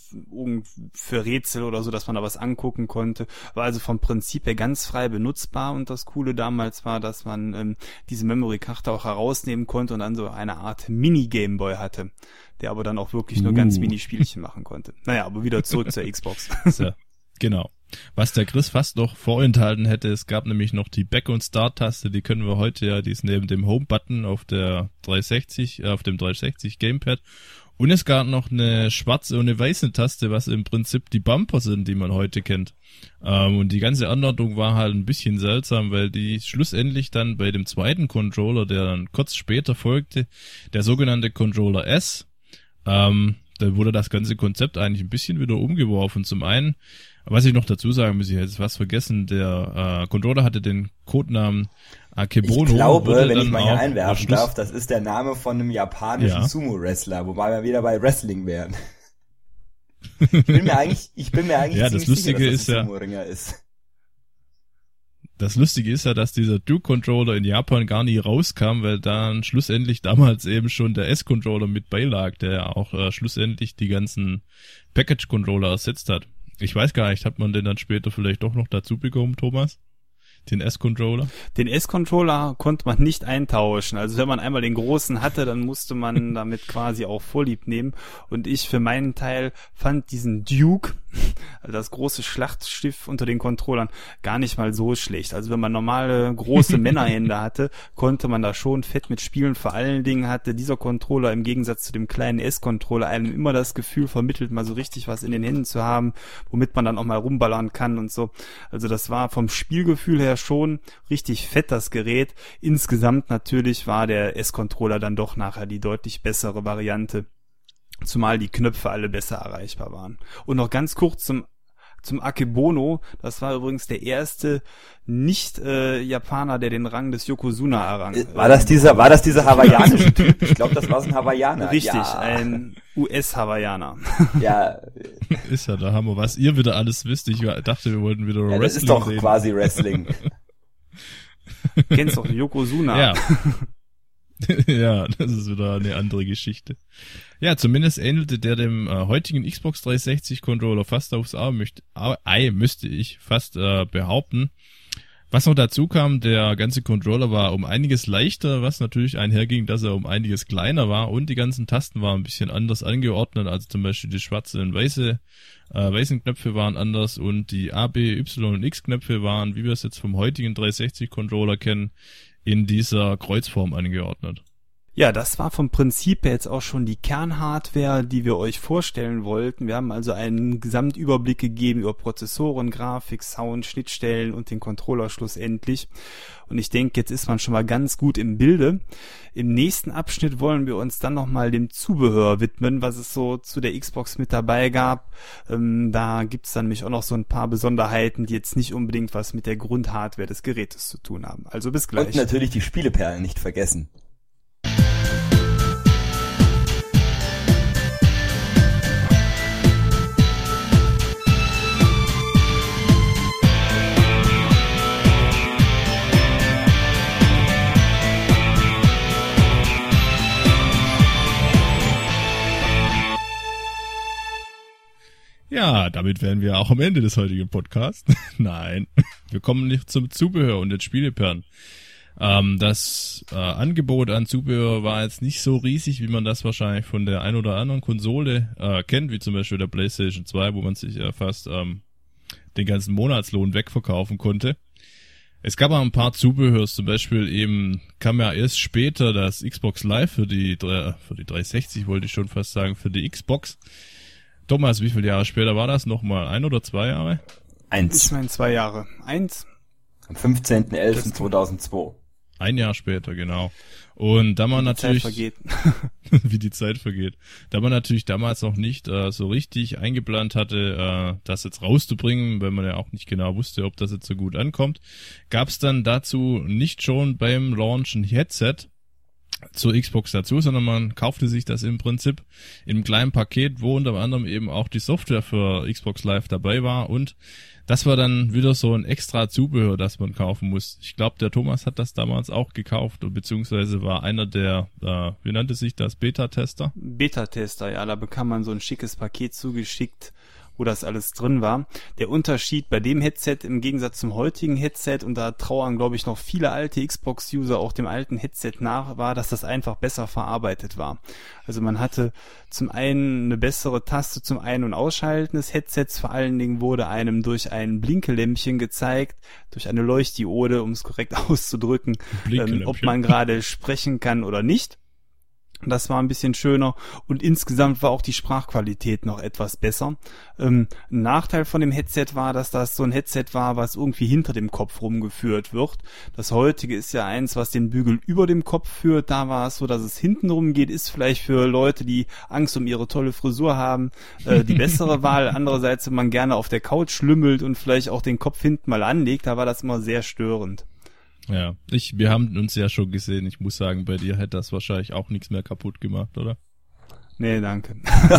für Rätsel oder so, dass man da was angucken konnte. War also vom Prinzip her ganz frei benutzbar und das Coole damals war, dass man diese Memory-Karte auch herausnehmen konnte und dann so eine Art Mini-Gameboy hatte, der aber dann auch wirklich nur ganz Mini-Spielchen machen konnte. Naja, aber wieder zurück zur Xbox. So, genau. Was der Chris fast noch vorenthalten hätte, es gab nämlich noch die Back- und Start-Taste, die können wir heute ja, die ist neben dem Home-Button auf dem 360 Gamepad. Und es gab noch eine schwarze und eine weiße Taste, was im Prinzip die Bumper sind, die man heute kennt. Und die ganze Anordnung war halt ein bisschen seltsam, weil die schlussendlich dann bei dem zweiten Controller, der dann kurz später folgte, der sogenannte Controller S, da wurde das ganze Konzept eigentlich ein bisschen wieder umgeworfen. Zum einen, was ich noch dazu sagen muss, ich hätte was vergessen, der Controller hatte den Codenamen Akebono. Ich glaube, wenn ich mal hier einwerfen darf, das ist der Name von einem japanischen Sumo-Wrestler, wobei wir wieder bei Wrestling wären. Ich bin mir eigentlich ja, ziemlich das Lustige sicher, dass das ist ein Sumo-Ringer ist. Das Lustige ist ja, dass dieser Duke-Controller in Japan gar nie rauskam, weil dann schlussendlich damals eben schon der S-Controller mit beilag, der ja auch schlussendlich die ganzen Package-Controller ersetzt hat. Ich weiß gar nicht, hat man den dann später vielleicht doch noch dazu bekommen, Thomas? Den S-Controller? Den S-Controller konnte man nicht eintauschen. Also wenn man einmal den großen hatte, dann musste man damit quasi auch Vorlieb nehmen. Und ich für meinen Teil fand diesen Duke, also das große Schlachtschiff unter den Controllern, gar nicht mal so schlecht. Also wenn man normale große Männerhände hatte, konnte man da schon fett mit spielen. Vor allen Dingen hatte dieser Controller im Gegensatz zu dem kleinen S-Controller einem immer das Gefühl vermittelt, mal so richtig was in den Händen zu haben, womit man dann auch mal rumballern kann und so. Also das war vom Spielgefühl her schon richtig fett, das Gerät. Insgesamt natürlich war der S-Controller dann doch nachher die deutlich bessere Variante, zumal die Knöpfe alle besser erreichbar waren. Und noch ganz kurz zum Akebono, das war übrigens der erste Nicht-Japaner, der den Rang des Yokozuna errang. War das dieser hawaiianische Typ? Ich glaube, das war so ein Hawaiianer. Richtig, ja. Ein US-Hawaiianer. Ja. Ist ja der Hammer, was ihr wieder alles wisst. Ich dachte, wir wollten wieder Ja, Wrestling das ist doch reden. quasi Wrestling. Kennst doch Yokozuna. Ja. Ja, das ist wieder eine andere Geschichte. Ja, zumindest ähnelte der dem heutigen Xbox 360 Controller fast aufs Ei, müsste ich fast behaupten. Was noch dazu kam, der ganze Controller war um einiges leichter, was natürlich einherging, dass er um einiges kleiner war und die ganzen Tasten waren ein bisschen anders angeordnet, also zum Beispiel die schwarze und weißen Knöpfe waren anders und die A, B, Y und X Knöpfe waren, wie wir es jetzt vom heutigen 360 Controller kennen, in dieser Kreuzform angeordnet. Ja, das war vom Prinzip her jetzt auch schon die Kernhardware, die wir euch vorstellen wollten. Wir haben also einen Gesamtüberblick gegeben über Prozessoren, Grafik, Sound, Schnittstellen und den Controller schlussendlich. Und ich denke, jetzt ist man schon mal ganz gut im Bilde. Im nächsten Abschnitt wollen wir uns dann nochmal dem Zubehör widmen, was es so zu der Xbox mit dabei gab. Da gibt's dann nämlich auch noch so ein paar Besonderheiten, die jetzt nicht unbedingt was mit der Grundhardware des Gerätes zu tun haben. Also bis gleich. Und natürlich die Spieleperlen nicht vergessen. Ja, damit wären wir auch am Ende des heutigen Podcasts. Nein, wir kommen nicht zum Zubehör und den Spieleperlen. Das Angebot an Zubehör war jetzt nicht so riesig, wie man das wahrscheinlich von der ein oder anderen Konsole kennt, wie zum Beispiel der PlayStation 2, wo man sich fast den ganzen Monatslohn wegverkaufen konnte. Es gab aber ein paar Zubehörs, zum Beispiel eben kam ja erst später das Xbox Live für die 360, wollte ich schon fast sagen, für die Xbox. Thomas, wie viele Jahre später war das nochmal? 1 oder 2 Jahre? 1. Ich meine 2 Jahre. 1? Am 15.11.2002. 1 Jahr später, genau. Und da man natürlich, wie die Zeit vergeht, da man natürlich damals noch nicht so richtig eingeplant hatte, das jetzt rauszubringen, weil man ja auch nicht genau wusste, ob das jetzt so gut ankommt, gab es dann dazu nicht schon beim Launch ein Headset zur Xbox dazu, sondern man kaufte sich das im Prinzip in einem kleinen Paket, wo unter anderem eben auch die Software für Xbox Live dabei war, und das war dann wieder so ein extra Zubehör, das man kaufen muss. Ich glaube, der Thomas hat das damals auch gekauft, beziehungsweise war einer der, wie nannte sich das, Beta-Tester? Beta-Tester, ja, da bekam man so ein schickes Paket zugeschickt, wo das alles drin war. Der Unterschied bei dem Headset im Gegensatz zum heutigen Headset, und da trauern, glaube ich, noch viele alte Xbox-User auch dem alten Headset nach, war, dass das einfach besser verarbeitet war. Also man hatte zum einen eine bessere Taste zum Ein- und Ausschalten des Headsets, vor allen Dingen wurde einem durch ein Blinkelämpchen gezeigt, durch eine Leuchtdiode, um es korrekt auszudrücken, ob man gerade sprechen kann oder nicht. Das war ein bisschen schöner, und insgesamt war auch die Sprachqualität noch etwas besser. Ein Nachteil von dem Headset war, dass das so ein Headset war, was irgendwie hinter dem Kopf rumgeführt wird. Das heutige ist ja eins, was den Bügel über dem Kopf führt. Da war es so, dass es hinten rum geht. Ist vielleicht für Leute, die Angst um ihre tolle Frisur haben, die bessere Wahl. Andererseits, wenn man gerne auf der Couch schlümmelt und vielleicht auch den Kopf hinten mal anlegt, da war das immer sehr störend. Ja, wir haben uns ja schon gesehen. Ich muss sagen, bei dir hätte das wahrscheinlich auch nichts mehr kaputt gemacht, oder? Nee, danke.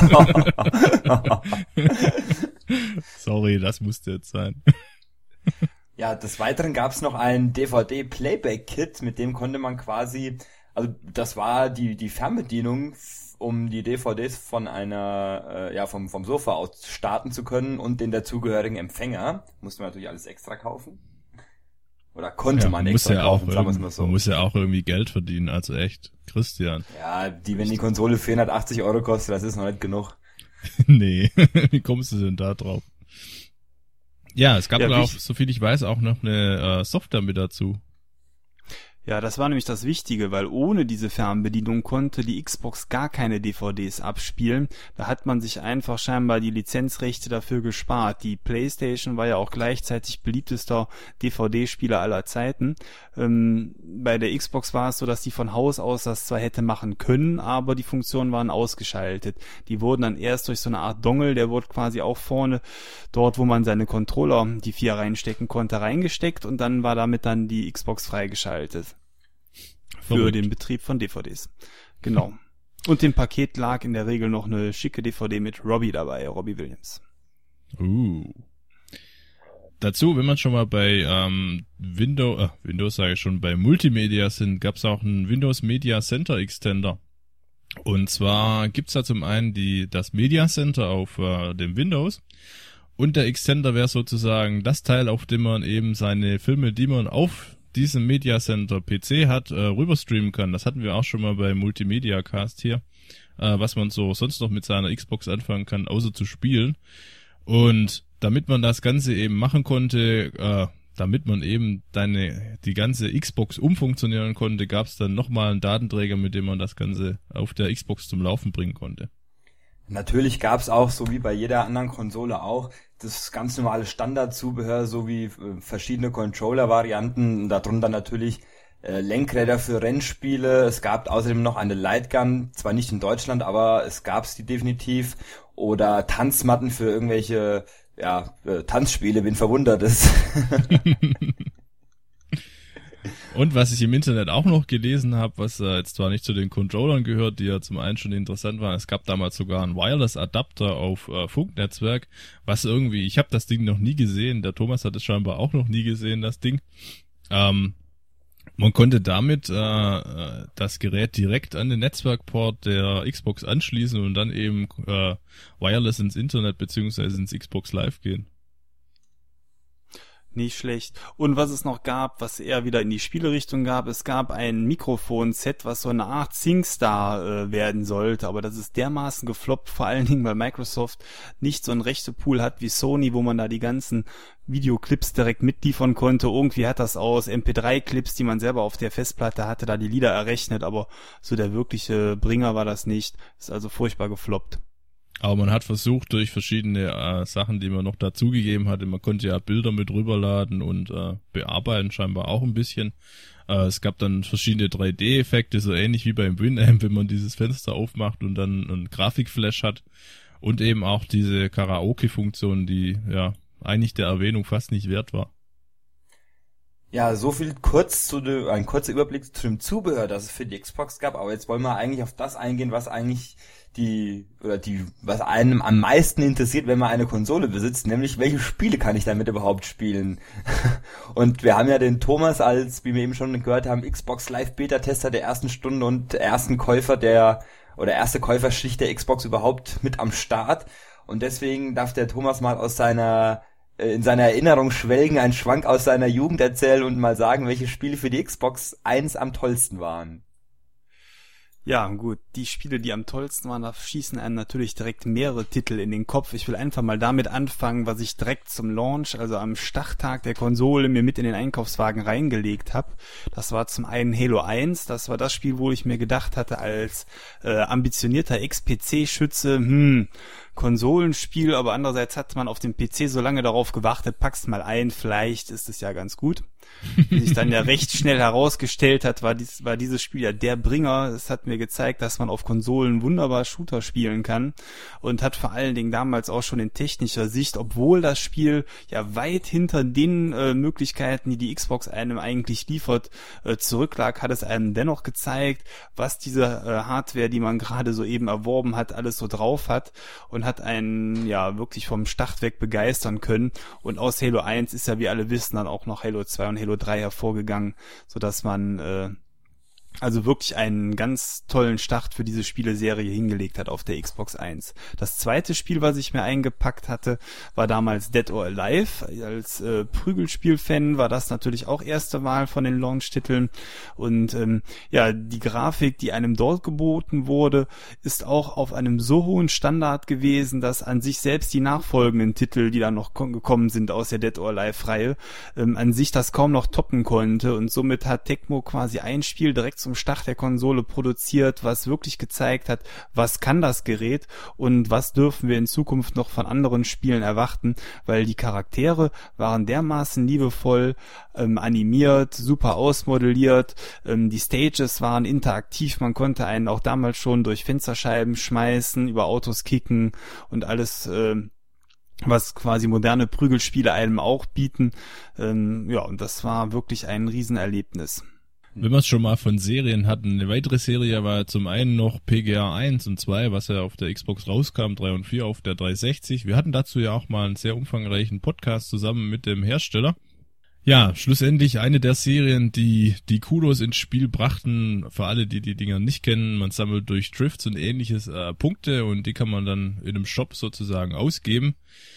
Sorry, das musste jetzt sein. Ja, des Weiteren gab es noch ein DVD-Playback-Kit, mit dem konnte man quasi, also das war die Fernbedienung, um die DVDs von vom Sofa aus starten zu können, und den dazugehörigen Empfänger. Musste man natürlich alles extra kaufen. Oder konnte man extra kaufen, sagen wir es mal so. Man muss ja auch irgendwie Geld verdienen, also echt, Christian. Ja, wenn die Konsole 480 € kostet, das ist noch nicht genug. Nee, wie kommst du denn da drauf? Ja, es gab auch, soviel ich weiß, auch noch eine Software mit dazu. Ja, das war nämlich das Wichtige, weil ohne diese Fernbedienung konnte die Xbox gar keine DVDs abspielen. Da hat man sich einfach scheinbar die Lizenzrechte dafür gespart. Die PlayStation war ja auch gleichzeitig beliebtester DVD-Spieler aller Zeiten. Bei der Xbox war es so, dass die von Haus aus das zwar hätte machen können, aber die Funktionen waren ausgeschaltet. Die wurden dann erst durch so eine Art Dongle, der wurde quasi auch vorne, dort wo man seine Controller, die 4 reinstecken konnte, reingesteckt, und dann war damit dann die Xbox freigeschaltet. Für den Betrieb von DVDs. Genau. Und im Paket lag in der Regel noch eine schicke DVD mit Robbie dabei, Robbie Williams. Dazu, wenn man schon mal bei Windows sage ich schon, bei Multimedia sind, gab es auch einen Windows Media Center Extender. Und zwar gibt's da zum einen das Media Center auf dem Windows, und der Extender wäre sozusagen das Teil, auf dem man eben seine Filme, die man auf diesem Media Center PC hat, rüberstreamen kann. Das hatten wir auch schon mal bei Multimedia Cast hier, was man so sonst noch mit seiner Xbox anfangen kann, außer zu spielen. Und damit man das Ganze eben machen konnte, damit man eben die ganze Xbox umfunktionieren konnte, gab es dann nochmal einen Datenträger, mit dem man das Ganze auf der Xbox zum Laufen bringen konnte. Natürlich gab es auch, so wie bei jeder anderen Konsole auch, das ganz normale Standardzubehör, so wie verschiedene Controller-Varianten, darunter natürlich Lenkräder für Rennspiele. Es gab außerdem noch eine Lightgun, zwar nicht in Deutschland, aber es gab die definitiv, oder Tanzmatten für irgendwelche Tanzspiele, wen verwundert es. Und was ich im Internet auch noch gelesen habe, was jetzt zwar nicht zu den Controllern gehört, die ja zum einen schon interessant waren, es gab damals sogar einen Wireless-Adapter auf Funknetzwerk, was irgendwie, ich habe das Ding noch nie gesehen, der Thomas hat es scheinbar auch noch nie gesehen, das Ding. Man konnte damit das Gerät direkt an den Netzwerkport der Xbox anschließen und dann eben wireless ins Internet beziehungsweise ins Xbox Live gehen. Nicht schlecht. Und was es noch gab, was eher wieder in die Spielerichtung gab, es gab ein Mikrofon-Set, was so eine Art SingStar werden sollte, aber das ist dermaßen gefloppt, vor allen Dingen, weil Microsoft nicht so einen Rechtepool hat wie Sony, wo man da die ganzen Videoclips direkt mitliefern konnte. Irgendwie hat das aus MP3-Clips, die man selber auf der Festplatte hatte, da die Lieder errechnet, aber so der wirkliche Bringer war das nicht. Ist also furchtbar gefloppt. Aber man hat versucht, durch verschiedene Sachen, die man noch dazugegeben hatte, man konnte ja Bilder mit rüberladen und bearbeiten scheinbar auch ein bisschen. Es gab dann verschiedene 3D-Effekte, so ähnlich wie beim Winamp, wenn man dieses Fenster aufmacht und dann einen Grafikflash hat. Und eben auch diese Karaoke-Funktion, die ja eigentlich der Erwähnung fast nicht wert war. Ja, so viel ein kurzer Überblick zu dem Zubehör, das es für die Xbox gab, aber jetzt wollen wir eigentlich auf das eingehen, was eigentlich was einem am meisten interessiert, wenn man eine Konsole besitzt, nämlich welche Spiele kann ich damit überhaupt spielen? Und wir haben ja den Thomas als, wie wir eben schon gehört haben, Xbox Live Beta-Tester der ersten Stunde und erste Käuferschicht der Xbox überhaupt mit am Start. Und deswegen darf der Thomas mal in seiner Erinnerung schwelgen, einen Schwank aus seiner Jugend erzählen und mal sagen, welche Spiele für die Xbox 1 am tollsten waren. Ja, gut, die Spiele, die am tollsten waren, da schießen einem natürlich direkt mehrere Titel in den Kopf. Ich will einfach mal damit anfangen, was ich direkt zum Launch, also am Starttag der Konsole, mir mit in den Einkaufswagen reingelegt habe. Das war zum einen Halo 1, das war das Spiel, wo ich mir gedacht hatte, als ambitionierter Ex-PC-Schütze, Konsolenspiel, aber andererseits hat man auf dem PC so lange darauf gewartet, pack's mal ein, vielleicht ist es ja ganz gut. Wie sich dann ja recht schnell herausgestellt hat, war dieses Spiel ja der Bringer. Es hat mir gezeigt, dass man auf Konsolen wunderbar Shooter spielen kann und hat vor allen Dingen damals auch schon in technischer Sicht, obwohl das Spiel ja weit hinter den Möglichkeiten, die die Xbox einem eigentlich liefert, zurücklag, hat es einem dennoch gezeigt, was diese Hardware, die man gerade soeben erworben hat, alles so drauf hat und hat einen ja wirklich vom Start weg begeistern können. Und aus Halo 1 ist ja, wie alle wissen, dann auch noch Halo 2 und Halo 3 hervorgegangen, sodass man also wirklich einen ganz tollen Start für diese Spieleserie hingelegt hat auf der Xbox 1. Das zweite Spiel, was ich mir eingepackt hatte, war damals Dead or Alive. Als Prügelspiel-Fan war das natürlich auch erste Wahl von den Launch-Titeln. Und die Grafik, die einem dort geboten wurde, ist auch auf einem so hohen Standard gewesen, dass an sich selbst die nachfolgenden Titel, die dann noch gekommen sind aus der Dead or Alive-Reihe, an sich das kaum noch toppen konnte. Und somit hat Tecmo quasi ein Spiel direkt zum Start der Konsole produziert, was wirklich gezeigt hat, was kann das Gerät und was dürfen wir in Zukunft noch von anderen Spielen erwarten, weil die Charaktere waren dermaßen liebevoll animiert, super ausmodelliert, die Stages waren interaktiv, man konnte einen auch damals schon durch Fensterscheiben schmeißen, über Autos kicken und alles was quasi moderne Prügelspiele einem auch bieten. Und das war wirklich ein Riesenerlebnis. Wenn wir es schon mal von Serien hatten, eine weitere Serie war zum einen noch PGA 1 und 2, was ja auf der Xbox rauskam, 3 und 4 auf der 360. Wir hatten dazu ja auch mal einen sehr umfangreichen Podcast zusammen mit dem Hersteller. Ja, schlussendlich eine der Serien, die Kudos ins Spiel brachten, für alle, die die Dinger nicht kennen. Man sammelt durch Drifts und ähnliches Punkte und die kann man dann in einem Shop sozusagen ausgeben.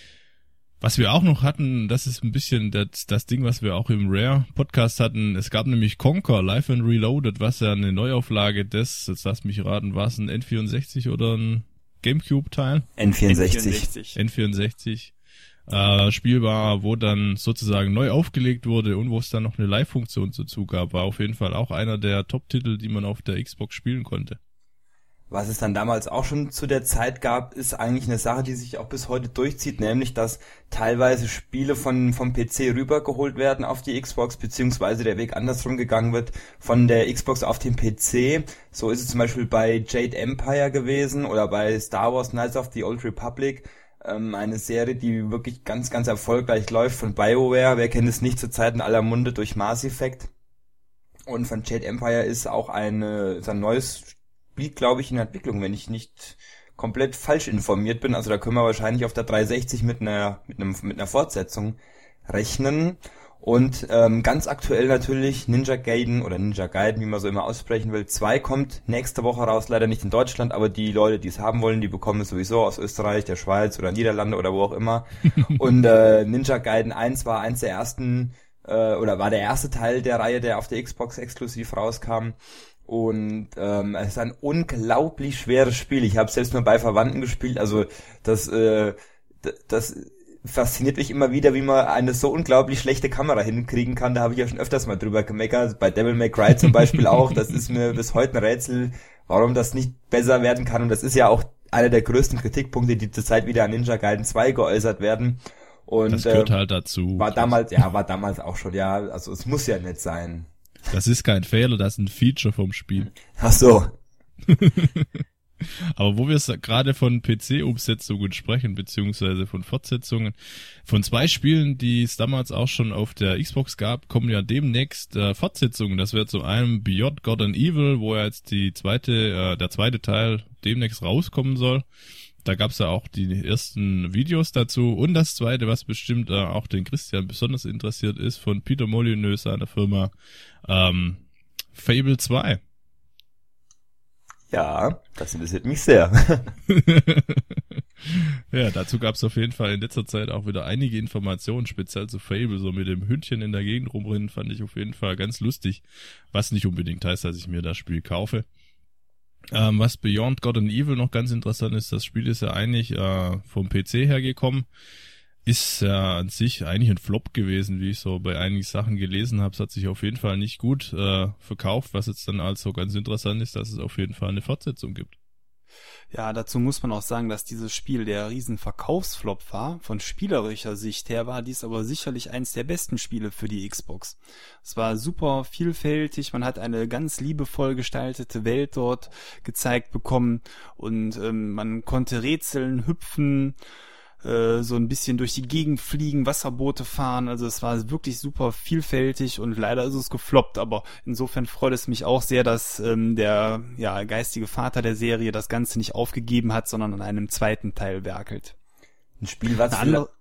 Was wir auch noch hatten, das ist ein bisschen das Ding, was wir auch im Rare-Podcast hatten. Es gab nämlich Conker Live and Reloaded, was ja eine Neuauflage jetzt lass mich raten, war es ein N64 oder ein Gamecube-Teil? N64. Spiel war, wo dann sozusagen neu aufgelegt wurde und wo es dann noch eine Live-Funktion dazu gab. War auf jeden Fall auch einer der Top-Titel, die man auf der Xbox spielen konnte. Was es dann damals auch schon zu der Zeit gab, ist eigentlich eine Sache, die sich auch bis heute durchzieht, nämlich, dass teilweise Spiele vom PC rübergeholt werden auf die Xbox, beziehungsweise der Weg andersrum gegangen wird von der Xbox auf den PC. So ist es zum Beispiel bei Jade Empire gewesen oder bei Star Wars Knights of the Old Republic. Eine Serie, die wirklich ganz, ganz erfolgreich läuft von BioWare. Wer kennt es nicht, zur Zeit in aller Munde durch Mass Effect. Und von Jade Empire ist auch ein neues Spiel, glaube ich, in Entwicklung, wenn ich nicht komplett falsch informiert bin. Also da können wir wahrscheinlich auf der 360 mit einer Fortsetzung rechnen. Und ganz aktuell natürlich Ninja Gaiden, wie man so immer aussprechen will, 2 kommt nächste Woche raus, leider nicht in Deutschland, aber die Leute, die es haben wollen, die bekommen es sowieso aus Österreich, der Schweiz oder Niederlande oder wo auch immer. Und Ninja Gaiden 1 war eins der ersten, war der erste Teil der Reihe, der auf der Xbox exklusiv rauskam. Und es ist ein unglaublich schweres Spiel. Ich habe selbst mal bei Verwandten gespielt. Also das fasziniert mich immer wieder, wie man eine so unglaublich schlechte Kamera hinkriegen kann. Da habe ich ja schon öfters mal drüber gemeckert. Bei Devil May Cry zum Beispiel auch. Das ist mir bis heute ein Rätsel, warum das nicht besser werden kann. Und das ist ja auch einer der größten Kritikpunkte, die zurzeit wieder an Ninja Gaiden 2 geäußert werden. Und das gehört halt dazu. War damals auch schon, ja, also es muss ja nicht sein. Das ist kein Fehler, das ist ein Feature vom Spiel. Ach so. Aber wo wir gerade von PC-Umsetzungen sprechen, beziehungsweise von Fortsetzungen, von 2 Spielen, die es damals auch schon auf der Xbox gab, kommen ja demnächst Fortsetzungen. Das wäre zum einen Beyond Good and Evil, wo ja jetzt der zweite Teil demnächst rauskommen soll. Da gab's ja auch die ersten Videos dazu. Und das zweite, was bestimmt auch den Christian besonders interessiert ist, von Peter Molyneux, seiner Firma, Fable 2. Ja, das interessiert mich sehr. Ja, dazu gab's auf jeden Fall in letzter Zeit auch wieder einige Informationen, speziell zu Fable, so mit dem Hündchen in der Gegend rumrennen, fand ich auf jeden Fall ganz lustig, was nicht unbedingt heißt, dass ich mir das Spiel kaufe. Was Beyond Good and Evil noch ganz interessant ist, das Spiel ist ja eigentlich vom PC hergekommen, ist ja an sich eigentlich ein Flop gewesen, wie ich so bei einigen Sachen gelesen habe. Es hat sich auf jeden Fall nicht gut verkauft, was jetzt dann also ganz interessant ist, dass es auf jeden Fall eine Fortsetzung gibt. Ja, dazu muss man auch sagen, dass dieses Spiel der riesen Verkaufsflop war. Von spielerischer Sicht her war dies aber sicherlich eins der besten Spiele für die Xbox. Es war super vielfältig, man hat eine ganz liebevoll gestaltete Welt dort gezeigt bekommen und man konnte rätseln, hüpfen, so ein bisschen durch die Gegend fliegen, Wasserboote fahren, also es war wirklich super vielfältig und leider ist es gefloppt, aber insofern freut es mich auch sehr, dass der geistige Vater der Serie das Ganze nicht aufgegeben hat, sondern an einem zweiten Teil werkelt. Ein Spiel, was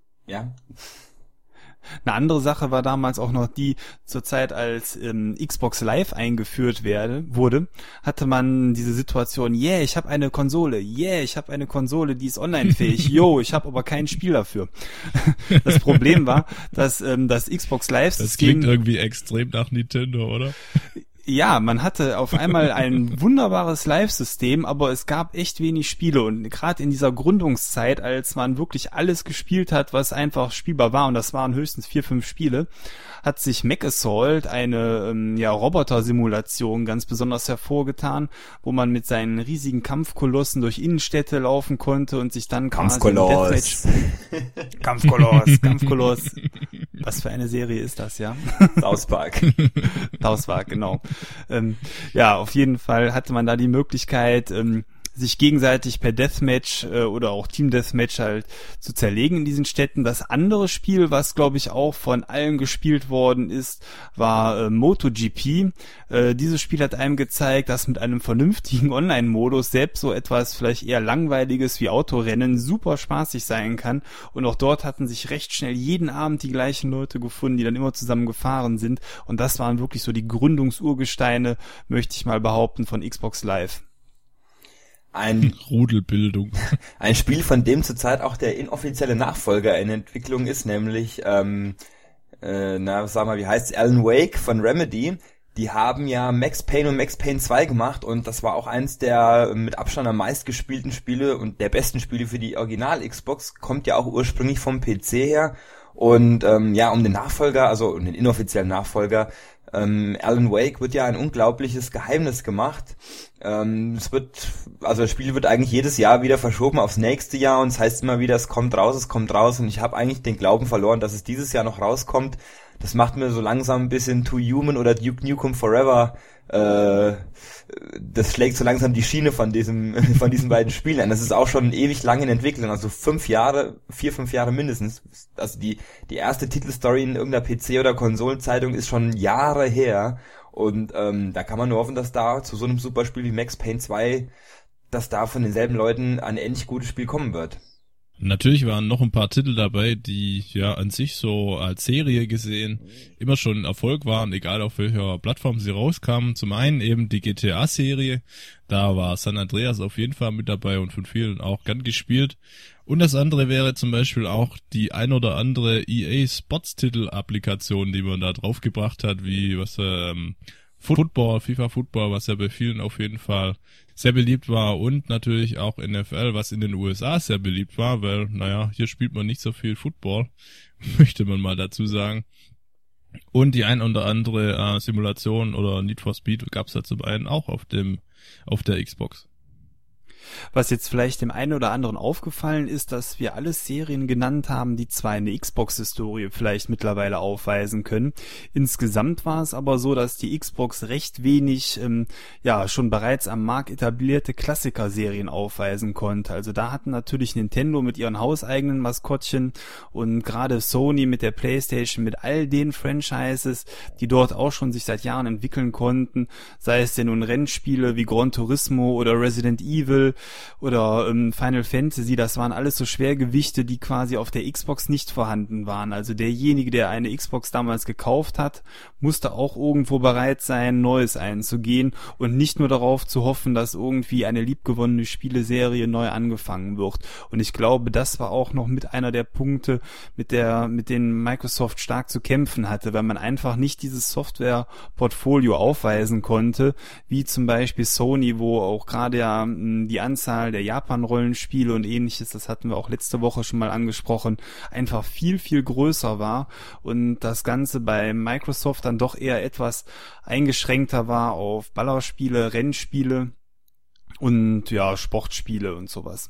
Eine andere Sache war damals auch noch die, zur Zeit als Xbox Live eingeführt wurde, hatte man diese Situation, ich habe eine Konsole, die ist online-fähig, ich habe aber kein Spiel dafür. Das Problem war, dass das Xbox Live-System... Das klingt irgendwie extrem nach Nintendo, oder? Ja, man hatte auf einmal ein wunderbares Live-System, aber es gab echt wenig Spiele und gerade in dieser Gründungszeit, als man wirklich alles gespielt hat, was einfach spielbar war, und das waren höchstens 4-5 Spiele, hat sich MechAssault, eine Roboter-Simulation, ganz besonders hervorgetan, wo man mit seinen riesigen Kampfkolossen durch Innenstädte laufen konnte und sich dann Kampfkoloss. Kampfkoloss. Was für eine Serie ist das, ja? South Park, genau. Auf jeden Fall hatte man da die Möglichkeit, sich gegenseitig per Deathmatch oder auch Team Deathmatch halt zu zerlegen in diesen Städten. Das andere Spiel, was glaube ich auch von allen gespielt worden ist, war MotoGP. Dieses Spiel hat einem gezeigt, dass mit einem vernünftigen Online-Modus selbst so etwas vielleicht eher langweiliges wie Autorennen super spaßig sein kann. Und auch dort hatten sich recht schnell jeden Abend die gleichen Leute gefunden, die dann immer zusammen gefahren sind. Und das waren wirklich so die Gründungsurgesteine, möchte ich mal behaupten, von Xbox Live. Rudelbildung. Ein Spiel, von dem zurzeit auch der inoffizielle Nachfolger in Entwicklung ist, nämlich, wie heißt's, Alan Wake von Remedy. Die haben ja Max Payne und Max Payne 2 gemacht und das war auch eins der mit Abstand am meistgespielten Spiele und der besten Spiele für die Original-Xbox, kommt ja auch ursprünglich vom PC her. Und um den Nachfolger, also um den inoffiziellen Nachfolger, Alan Wake wird ja ein unglaubliches Geheimnis gemacht. Das Spiel wird eigentlich jedes Jahr wieder verschoben aufs nächste Jahr und es heißt immer wieder, es kommt raus und ich habe eigentlich den Glauben verloren, dass es dieses Jahr noch rauskommt. Das macht mir so langsam ein bisschen Too Human oder Duke Nukem Forever. Das schlägt so langsam die Schiene von diesen beiden Spielen an. Das ist auch schon ewig lange in Entwicklung, also 5 Jahre mindestens. Also die erste Titelstory in irgendeiner PC- oder Konsolenzeitung ist schon Jahre her. Und da kann man nur hoffen, dass da zu so einem Superspiel wie Max Payne 2, dass da von denselben Leuten ein ähnlich gutes Spiel kommen wird. Natürlich waren noch ein paar Titel dabei, die ja an sich so als Serie gesehen immer schon ein Erfolg waren, egal auf welcher Plattform sie rauskamen. Zum einen eben die GTA-Serie, da war San Andreas auf jeden Fall mit dabei und von vielen auch gern gespielt. Und das andere wäre zum Beispiel auch die ein oder andere EA Sports-Titel-Applikation, die man da draufgebracht hat, wie FIFA Football, was ja bei vielen auf jeden Fall sehr beliebt war, und natürlich auch NFL, was in den USA sehr beliebt war, weil, hier spielt man nicht so viel Football, möchte man mal dazu sagen. Und die ein oder andere Simulation oder Need for Speed gab's da zum einen auch auf der Xbox. Was jetzt vielleicht dem einen oder anderen aufgefallen ist, dass wir alles Serien genannt haben, die zwar eine Xbox-Historie vielleicht mittlerweile aufweisen können. Insgesamt war es aber so, dass die Xbox recht wenig schon bereits am Markt etablierte Klassiker-Serien aufweisen konnte. Also da hatten natürlich Nintendo mit ihren hauseigenen Maskottchen und gerade Sony mit der PlayStation mit all den Franchises, die dort auch schon sich seit Jahren entwickeln konnten, sei es denn nun Rennspiele wie Gran Turismo oder Resident Evil oder Final Fantasy, das waren alles so Schwergewichte, die quasi auf der Xbox nicht vorhanden waren. Also derjenige, der eine Xbox damals gekauft hat, musste auch irgendwo bereit sein, Neues einzugehen und nicht nur darauf zu hoffen, dass irgendwie eine liebgewonnene Spieleserie neu angefangen wird. Und ich glaube, das war auch noch mit einer der Punkte, mit denen Microsoft stark zu kämpfen hatte, weil man einfach nicht dieses Software-Portfolio aufweisen konnte, wie zum Beispiel Sony, wo auch gerade ja die Anzahl der Japan-Rollenspiele und ähnliches, das hatten wir auch letzte Woche schon mal angesprochen, einfach viel, viel größer war und das Ganze bei Microsoft dann doch eher etwas eingeschränkter war auf Ballerspiele, Rennspiele und ja, Sportspiele und sowas.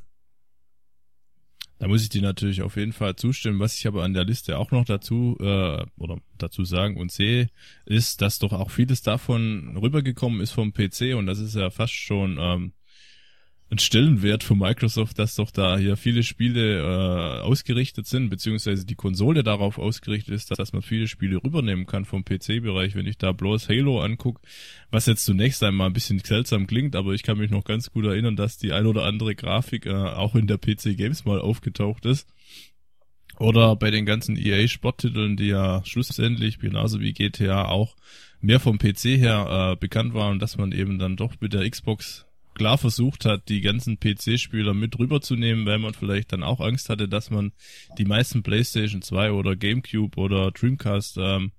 Da muss ich dir natürlich auf jeden Fall zustimmen. Was ich aber an der Liste auch noch dazu sagen und sehe, ist, dass doch auch vieles davon rübergekommen ist vom PC und das ist ja fast schon ein Stellenwert für Microsoft, dass doch da hier viele Spiele ausgerichtet sind, beziehungsweise die Konsole darauf ausgerichtet ist, dass man viele Spiele rübernehmen kann vom PC-Bereich. Wenn ich da bloß Halo angucke, was jetzt zunächst einmal ein bisschen seltsam klingt, aber ich kann mich noch ganz gut erinnern, dass die ein oder andere Grafik auch in der PC Games mal aufgetaucht ist. Oder bei den ganzen EA-Sporttiteln, die ja schlussendlich, genauso wie GTA, auch mehr vom PC her bekannt waren, dass man eben dann doch mit der Xbox klar versucht hat, die ganzen PC-Spieler mit rüberzunehmen, weil man vielleicht dann auch Angst hatte, dass man die meisten PlayStation 2 oder GameCube oder Dreamcast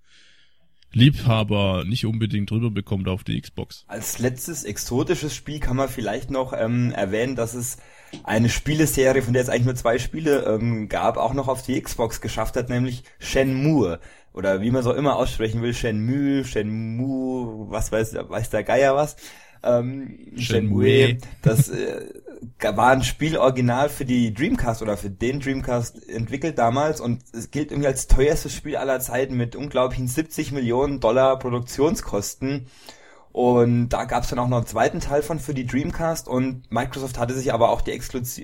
Liebhaber nicht unbedingt rüberbekommt auf die Xbox. Als letztes exotisches Spiel kann man vielleicht noch erwähnen, dass es eine Spieleserie, von der es eigentlich nur 2 Spiele gab, auch noch auf die Xbox geschafft hat, nämlich Shenmue. Oder wie man es auch immer aussprechen will, Shenmue, was weiß der Geier was. Shenmue, das war ein Spiel original für die Dreamcast oder für den Dreamcast entwickelt damals und es gilt irgendwie als teuerstes Spiel aller Zeiten mit unglaublichen $70 Millionen Produktionskosten. Und da gab es dann auch noch einen zweiten Teil von für die Dreamcast und Microsoft hatte sich aber auch die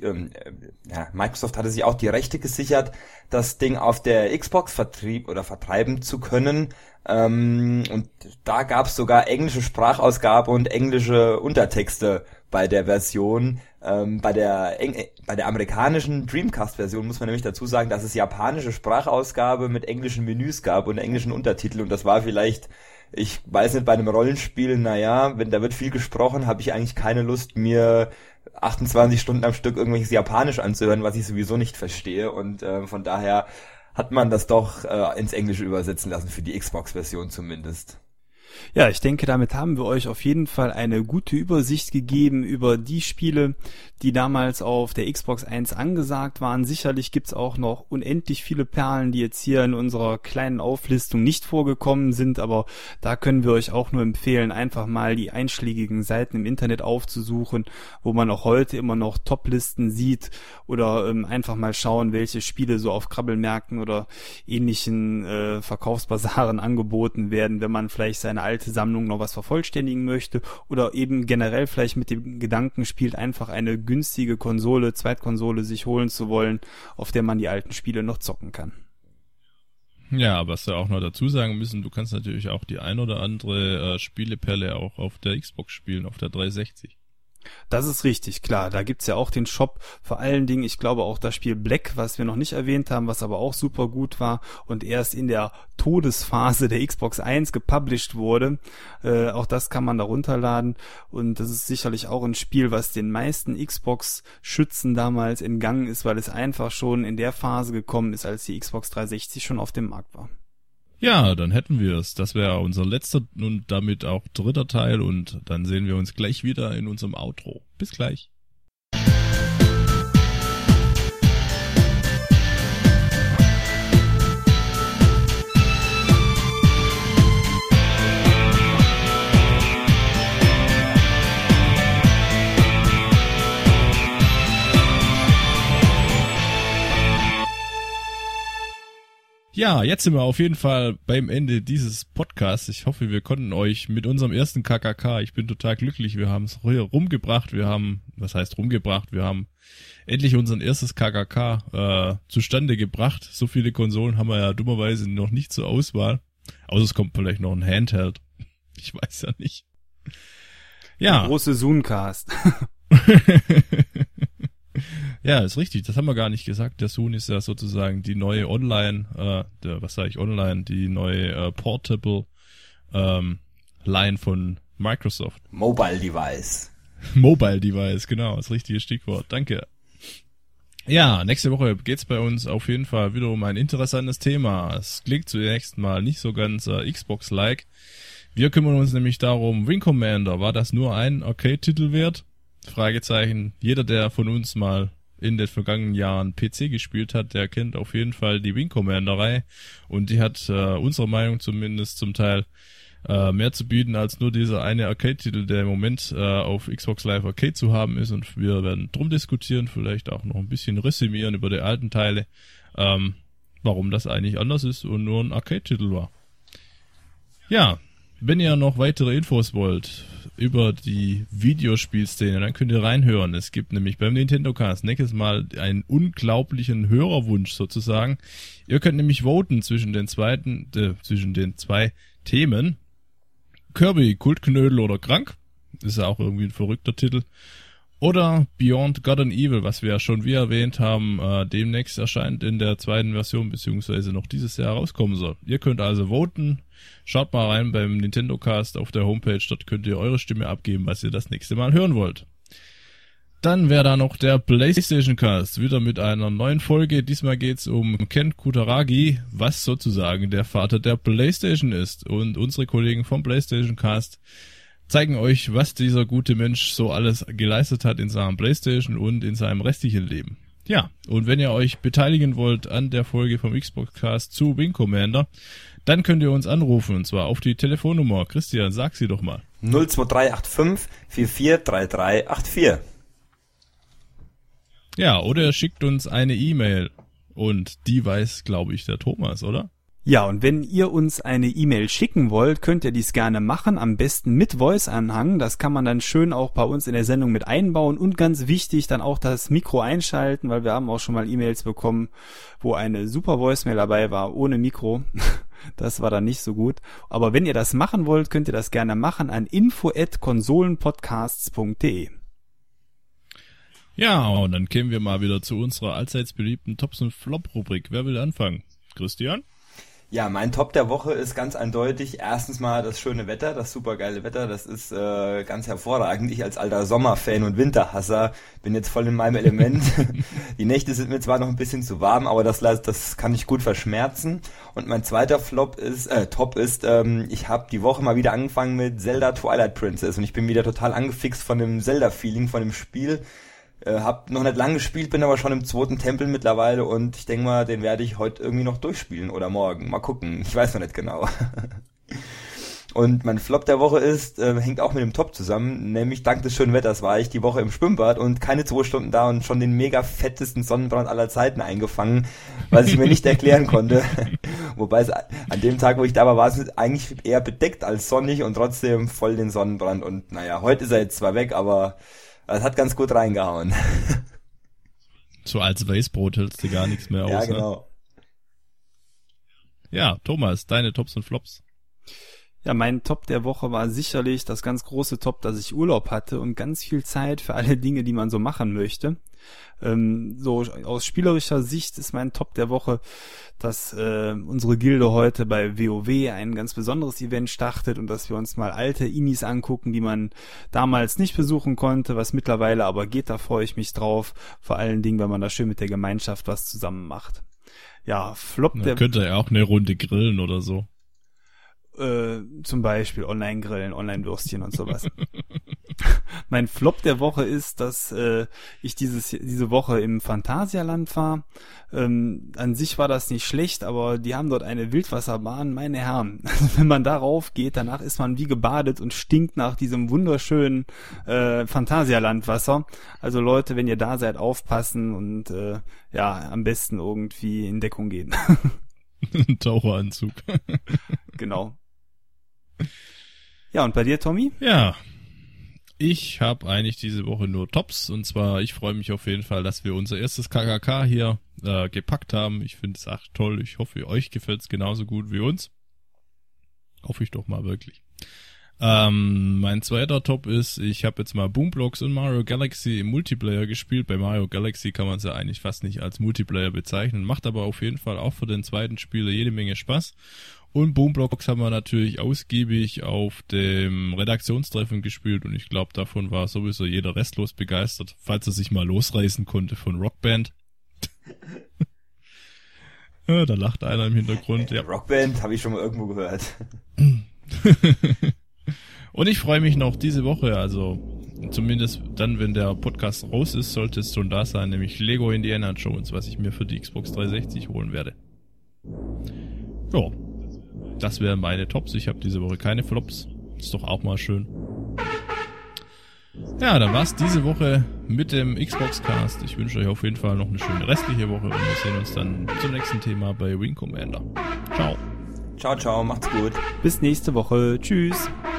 Rechte gesichert, das Ding auf der Xbox vertreiben zu können. Und da gab es sogar englische Sprachausgabe und englische Untertexte bei der Version. Bei der amerikanischen Dreamcast-Version muss man nämlich dazu sagen, dass es japanische Sprachausgabe mit englischen Menüs gab und englischen Untertitel und das war vielleicht, ich weiß nicht, bei einem Rollenspiel, wenn da wird viel gesprochen, habe ich eigentlich keine Lust, mir 28 Stunden am Stück irgendwelches Japanisch anzuhören, was ich sowieso nicht verstehe und von daher hat man das doch ins Englische übersetzen lassen, für die Xbox-Version zumindest. Ja, ich denke, damit haben wir euch auf jeden Fall eine gute Übersicht gegeben über die Spiele, die damals auf der Xbox 1 angesagt waren. Sicherlich gibt's auch noch unendlich viele Perlen, die jetzt hier in unserer kleinen Auflistung nicht vorgekommen sind, aber da können wir euch auch nur empfehlen, einfach mal die einschlägigen Seiten im Internet aufzusuchen, wo man auch heute immer noch Toplisten sieht oder einfach mal schauen, welche Spiele so auf Krabbelmärkten oder ähnlichen Verkaufsbasaren angeboten werden, wenn man vielleicht seine alte Sammlung noch was vervollständigen möchte oder eben generell vielleicht mit dem Gedanken spielt, einfach eine günstige Zweitkonsole sich holen zu wollen, auf der man die alten Spiele noch zocken kann. Ja, was wir auch noch dazu sagen müssen, du kannst natürlich auch die ein oder andere Spieleperle auch auf der Xbox spielen, auf der 360. Das ist richtig, klar. Da gibt's ja auch den Shop. Vor allen Dingen, ich glaube auch das Spiel Black, was wir noch nicht erwähnt haben, was aber auch super gut war und erst in der Todesphase der Xbox 1 gepublished wurde. Auch das kann man da runterladen und das ist sicherlich auch ein Spiel, was den meisten Xbox-Schützen damals entgangen ist, weil es einfach schon in der Phase gekommen ist, als die Xbox 360 schon auf dem Markt war. Ja, dann hätten wir es. Das wäre unser letzter und damit auch dritter Teil und dann sehen wir uns gleich wieder in unserem Outro. Bis gleich. Ja, jetzt sind wir auf jeden Fall beim Ende dieses Podcasts. Ich hoffe, wir konnten euch mit unserem ersten KKK, ich bin total glücklich, wir haben es rumgebracht, wir haben endlich unser erstes KKK zustande gebracht. So viele Konsolen haben wir ja dummerweise noch nicht zur Auswahl. Außer es kommt vielleicht noch ein Handheld. Ich weiß ja nicht. Ja. Große Zooncast. Ja, ist richtig. Das haben wir gar nicht gesagt. Der Zune ist ja sozusagen die neue die neue Portable Line von Microsoft. Mobile Device. Mobile Device, genau, das richtige Stichwort. Danke. Ja, nächste Woche geht's bei uns auf jeden Fall wieder um ein interessantes Thema. Es klingt zunächst mal nicht so ganz Xbox-like. Wir kümmern uns nämlich darum, Wing Commander, war das nur ein Arcade-Titel wert? Fragezeichen. Jeder, der von uns mal in den vergangenen Jahren PC gespielt hat, der kennt auf jeden Fall die Wing Commander-Reihe und die hat unserer Meinung zumindest zum Teil mehr zu bieten als nur dieser eine Arcade-Titel, der im Moment auf Xbox Live Arcade zu haben ist, und wir werden drum diskutieren, vielleicht auch noch ein bisschen resümieren über die alten Teile, warum das eigentlich anders ist und nur ein Arcade-Titel war. Ja, wenn ihr noch weitere Infos wollt über die Videospielszene, dann könnt ihr reinhören. Es gibt nämlich beim Nintendo Cast nächstes Mal einen unglaublichen Hörerwunsch sozusagen. Ihr könnt nämlich voten zwischen den zwei Themen. Kirby, Kultknödel oder krank. Ist ja auch irgendwie ein verrückter Titel. Oder Beyond Good and Evil, was wir ja schon wie erwähnt haben, demnächst erscheint in der zweiten Version, beziehungsweise noch dieses Jahr rauskommen soll. Ihr könnt also voten. Schaut mal rein beim Nintendo Cast auf der Homepage, dort könnt ihr eure Stimme abgeben, was ihr das nächste Mal hören wollt. Dann wäre da noch der PlayStation Cast, wieder mit einer neuen Folge. Diesmal geht's um Ken Kutaragi, was sozusagen der Vater der PlayStation ist. Und unsere Kollegen vom PlayStation Cast zeigen euch, was dieser gute Mensch so alles geleistet hat in seinem PlayStation und in seinem restlichen Leben. Ja, und wenn ihr euch beteiligen wollt an der Folge vom Xbox Cast zu Wing Commander, dann könnt ihr uns anrufen, und zwar auf die Telefonnummer. Christian, sag sie doch mal. 02385 443384. Ja, oder ihr schickt uns eine E-Mail. Und die weiß, glaube ich, der Thomas, oder? Ja, und wenn ihr uns eine E-Mail schicken wollt, könnt ihr dies gerne machen, am besten mit Voice-Anhang. Das kann man dann schön auch bei uns in der Sendung mit einbauen und ganz wichtig, dann auch das Mikro einschalten, weil wir haben auch schon mal E-Mails bekommen, wo eine super Voicemail dabei war, ohne Mikro. Das war dann nicht so gut. Aber wenn ihr das machen wollt, könnt ihr das gerne machen an info@konsolenpodcasts.de. Ja, und dann kämen wir mal wieder zu unserer allseits beliebten Tops- und Flop-Rubrik. Wer will anfangen? Christian? Ja, mein Top der Woche ist ganz eindeutig erstens mal das schöne Wetter, das supergeile Wetter, das ist ganz hervorragend. Ich als alter Sommerfan und Winterhasser bin jetzt voll in meinem Element. Die Nächte sind mir zwar noch ein bisschen zu warm, aber das kann ich gut verschmerzen. Und mein zweiter Top ist, ich habe die Woche mal wieder angefangen mit Zelda Twilight Princess und ich bin wieder total angefixt von dem Zelda-Feeling, von dem Spiel. Hab noch nicht lange gespielt, bin aber schon im 2. Tempel mittlerweile und ich denke mal, den werde ich heute irgendwie noch durchspielen oder morgen. Mal gucken, ich weiß noch nicht genau. Und mein Flop der Woche hängt auch mit dem Top zusammen, nämlich dank des schönen Wetters war ich die Woche im Schwimmbad und keine 2 Stunden da und schon den mega fettesten Sonnenbrand aller Zeiten eingefangen, was ich mir nicht erklären konnte. Wobei es an dem Tag, wo ich da war es eigentlich eher bedeckt als sonnig und trotzdem voll den Sonnenbrand. Und naja, heute ist er jetzt zwar weg, aber es hat ganz gut reingehauen. So als Weißbrot hältst du gar nichts mehr aus. Ja, genau. Ne? Ja, Thomas, deine Tops und Flops. Ja, mein Top der Woche war sicherlich das ganz große Top, dass ich Urlaub hatte und ganz viel Zeit für alle Dinge, die man so machen möchte. So aus spielerischer Sicht ist mein Top der Woche, dass unsere Gilde heute bei WoW ein ganz besonderes Event startet und dass wir uns mal alte Inis angucken, die man damals nicht besuchen konnte, was mittlerweile aber geht, da freue ich mich drauf. Vor allen Dingen, wenn man da schön mit der Gemeinschaft was zusammen macht. Ja, Flop der... Könnte ja auch eine Runde grillen oder so. Zum Beispiel Online-Grillen, Online-Würstchen und sowas. Mein Flop der Woche ist, dass ich diese Woche im Phantasialand war. An sich war das nicht schlecht, aber die haben dort eine Wildwasserbahn, meine Herren. Also wenn man darauf geht, danach ist man wie gebadet und stinkt nach diesem wunderschönen Phantasialandwasser. Also Leute, wenn ihr da seid, aufpassen und am besten irgendwie in Deckung gehen. Ein Taucheranzug. Genau. Ja, und bei dir, Tommy? Ja, ich habe eigentlich diese Woche nur Tops. Und zwar, ich freue mich auf jeden Fall, dass wir unser erstes KKK hier gepackt haben. Ich finde es echt toll. Ich hoffe, euch gefällt es genauso gut wie uns. Hoffe ich doch mal wirklich. Mein zweiter Top ist, ich habe jetzt mal Boomblocks und Mario Galaxy im Multiplayer gespielt. Bei Mario Galaxy kann man es ja eigentlich fast nicht als Multiplayer bezeichnen, macht aber auf jeden Fall auch für den zweiten Spieler jede Menge Spaß. Und Boomblocks haben wir natürlich ausgiebig auf dem Redaktionstreffen gespielt und ich glaube, davon war sowieso jeder restlos begeistert, falls er sich mal losreißen konnte von Rockband. Ja, da lacht einer im Hintergrund. Ja. Rockband habe ich schon mal irgendwo gehört. Und ich freue mich noch diese Woche, also zumindest dann, wenn der Podcast raus ist, sollte es schon da sein, nämlich Lego Indiana Jones, was ich mir für die Xbox 360 holen werde. Ja, das wären meine Tops. Ich habe diese Woche keine Flops. Ist doch auch mal schön. Ja, dann war's diese Woche mit dem Xbox Cast. Ich wünsche euch auf jeden Fall noch eine schöne restliche Woche und wir sehen uns dann zum nächsten Thema bei Wing Commander. Ciao. Ciao, ciao, macht's gut. Bis nächste Woche. Tschüss.